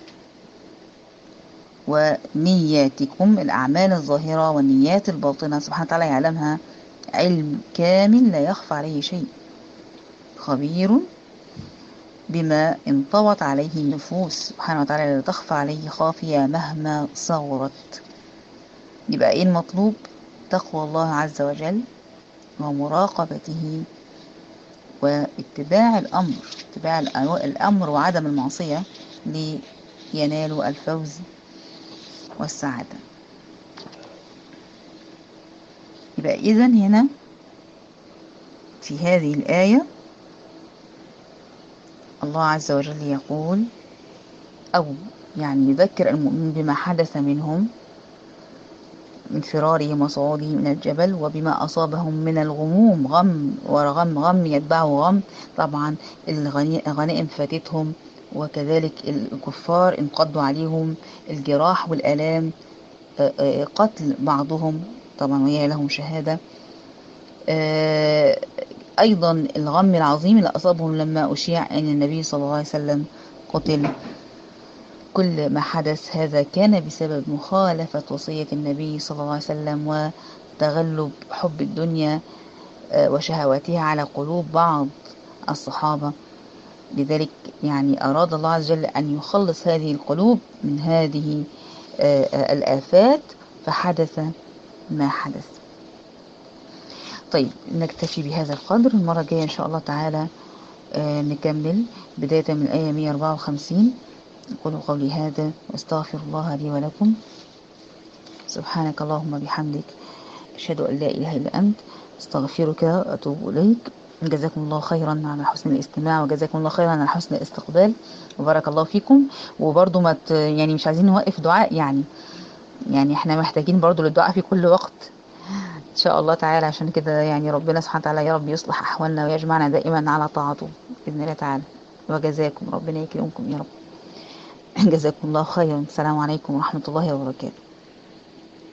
ونياتكم، الأعمال الظاهرة والنيات الباطنة سبحانه وتعالى يعلمها علم كامل لا يخفى عليه شيء. خبير بما انطوت عليه النفوس سبحانه وتعالى، لا تخفى عليه خافية مهما صغرت. يبقى ايه المطلوب؟ تقوى الله عز وجل ومراقبته واتباع الأمر وعدم المعصية لينالوا الفوز والسعادة. يبقى إذن هنا في هذه الآية الله عز وجل يقول، أو يعني يذكر المؤمنين بما حدث منهم من فرارهم وصعودهم من الجبل، وبما أصابهم من الغموم، غم ورغم، غم يتبعه غم. طبعا الغنائم فاتتهم، وكذلك الكفار انقضوا عليهم، الجراح والآلام، قتل بعضهم طبعا وهي لهم شهادة، أيضا الغم العظيم اللي أصابهم لما أشيع أن النبي صلى الله عليه وسلم قتل. كل ما حدث هذا كان بسبب مخالفة وصية النبي صلى الله عليه وسلم وتغلب حب الدنيا وشهواتها على قلوب بعض الصحابة. لذلك يعني أراد الله عز وجل أن يخلص هذه القلوب من هذه الآفات، فحدث ما حدث. طيب، نكتفي بهذا القدر. المرة الجاية إن شاء الله تعالى نكمل بداية من الآية 154. أقول قولي هذا واستغفر الله لي ولكم. سبحانك اللهم بحمدك، أشهد أن لا إله إلا أنت، استغفرك وأتوب إليك. جزاكم الله خيرا على حسن الاستماع، وجزاكم الله خيرا على حسن الاستقبال، وبارك الله فيكم. وبرضو ما يعني مش عايزين نوقف دعاء، يعني احنا محتاجين برضو للدعاء في كل وقت ان شاء الله تعالى. عشان كده يعني ربنا سبحانه وتعالى يا رب يصلح احوالنا ويجمعنا دائما على طاعته باذن الله تعالى. وجزاكم ربنا يكرمكم يا رب. جزاكم الله خيرا. السلام عليكم ورحمة الله وبركاته.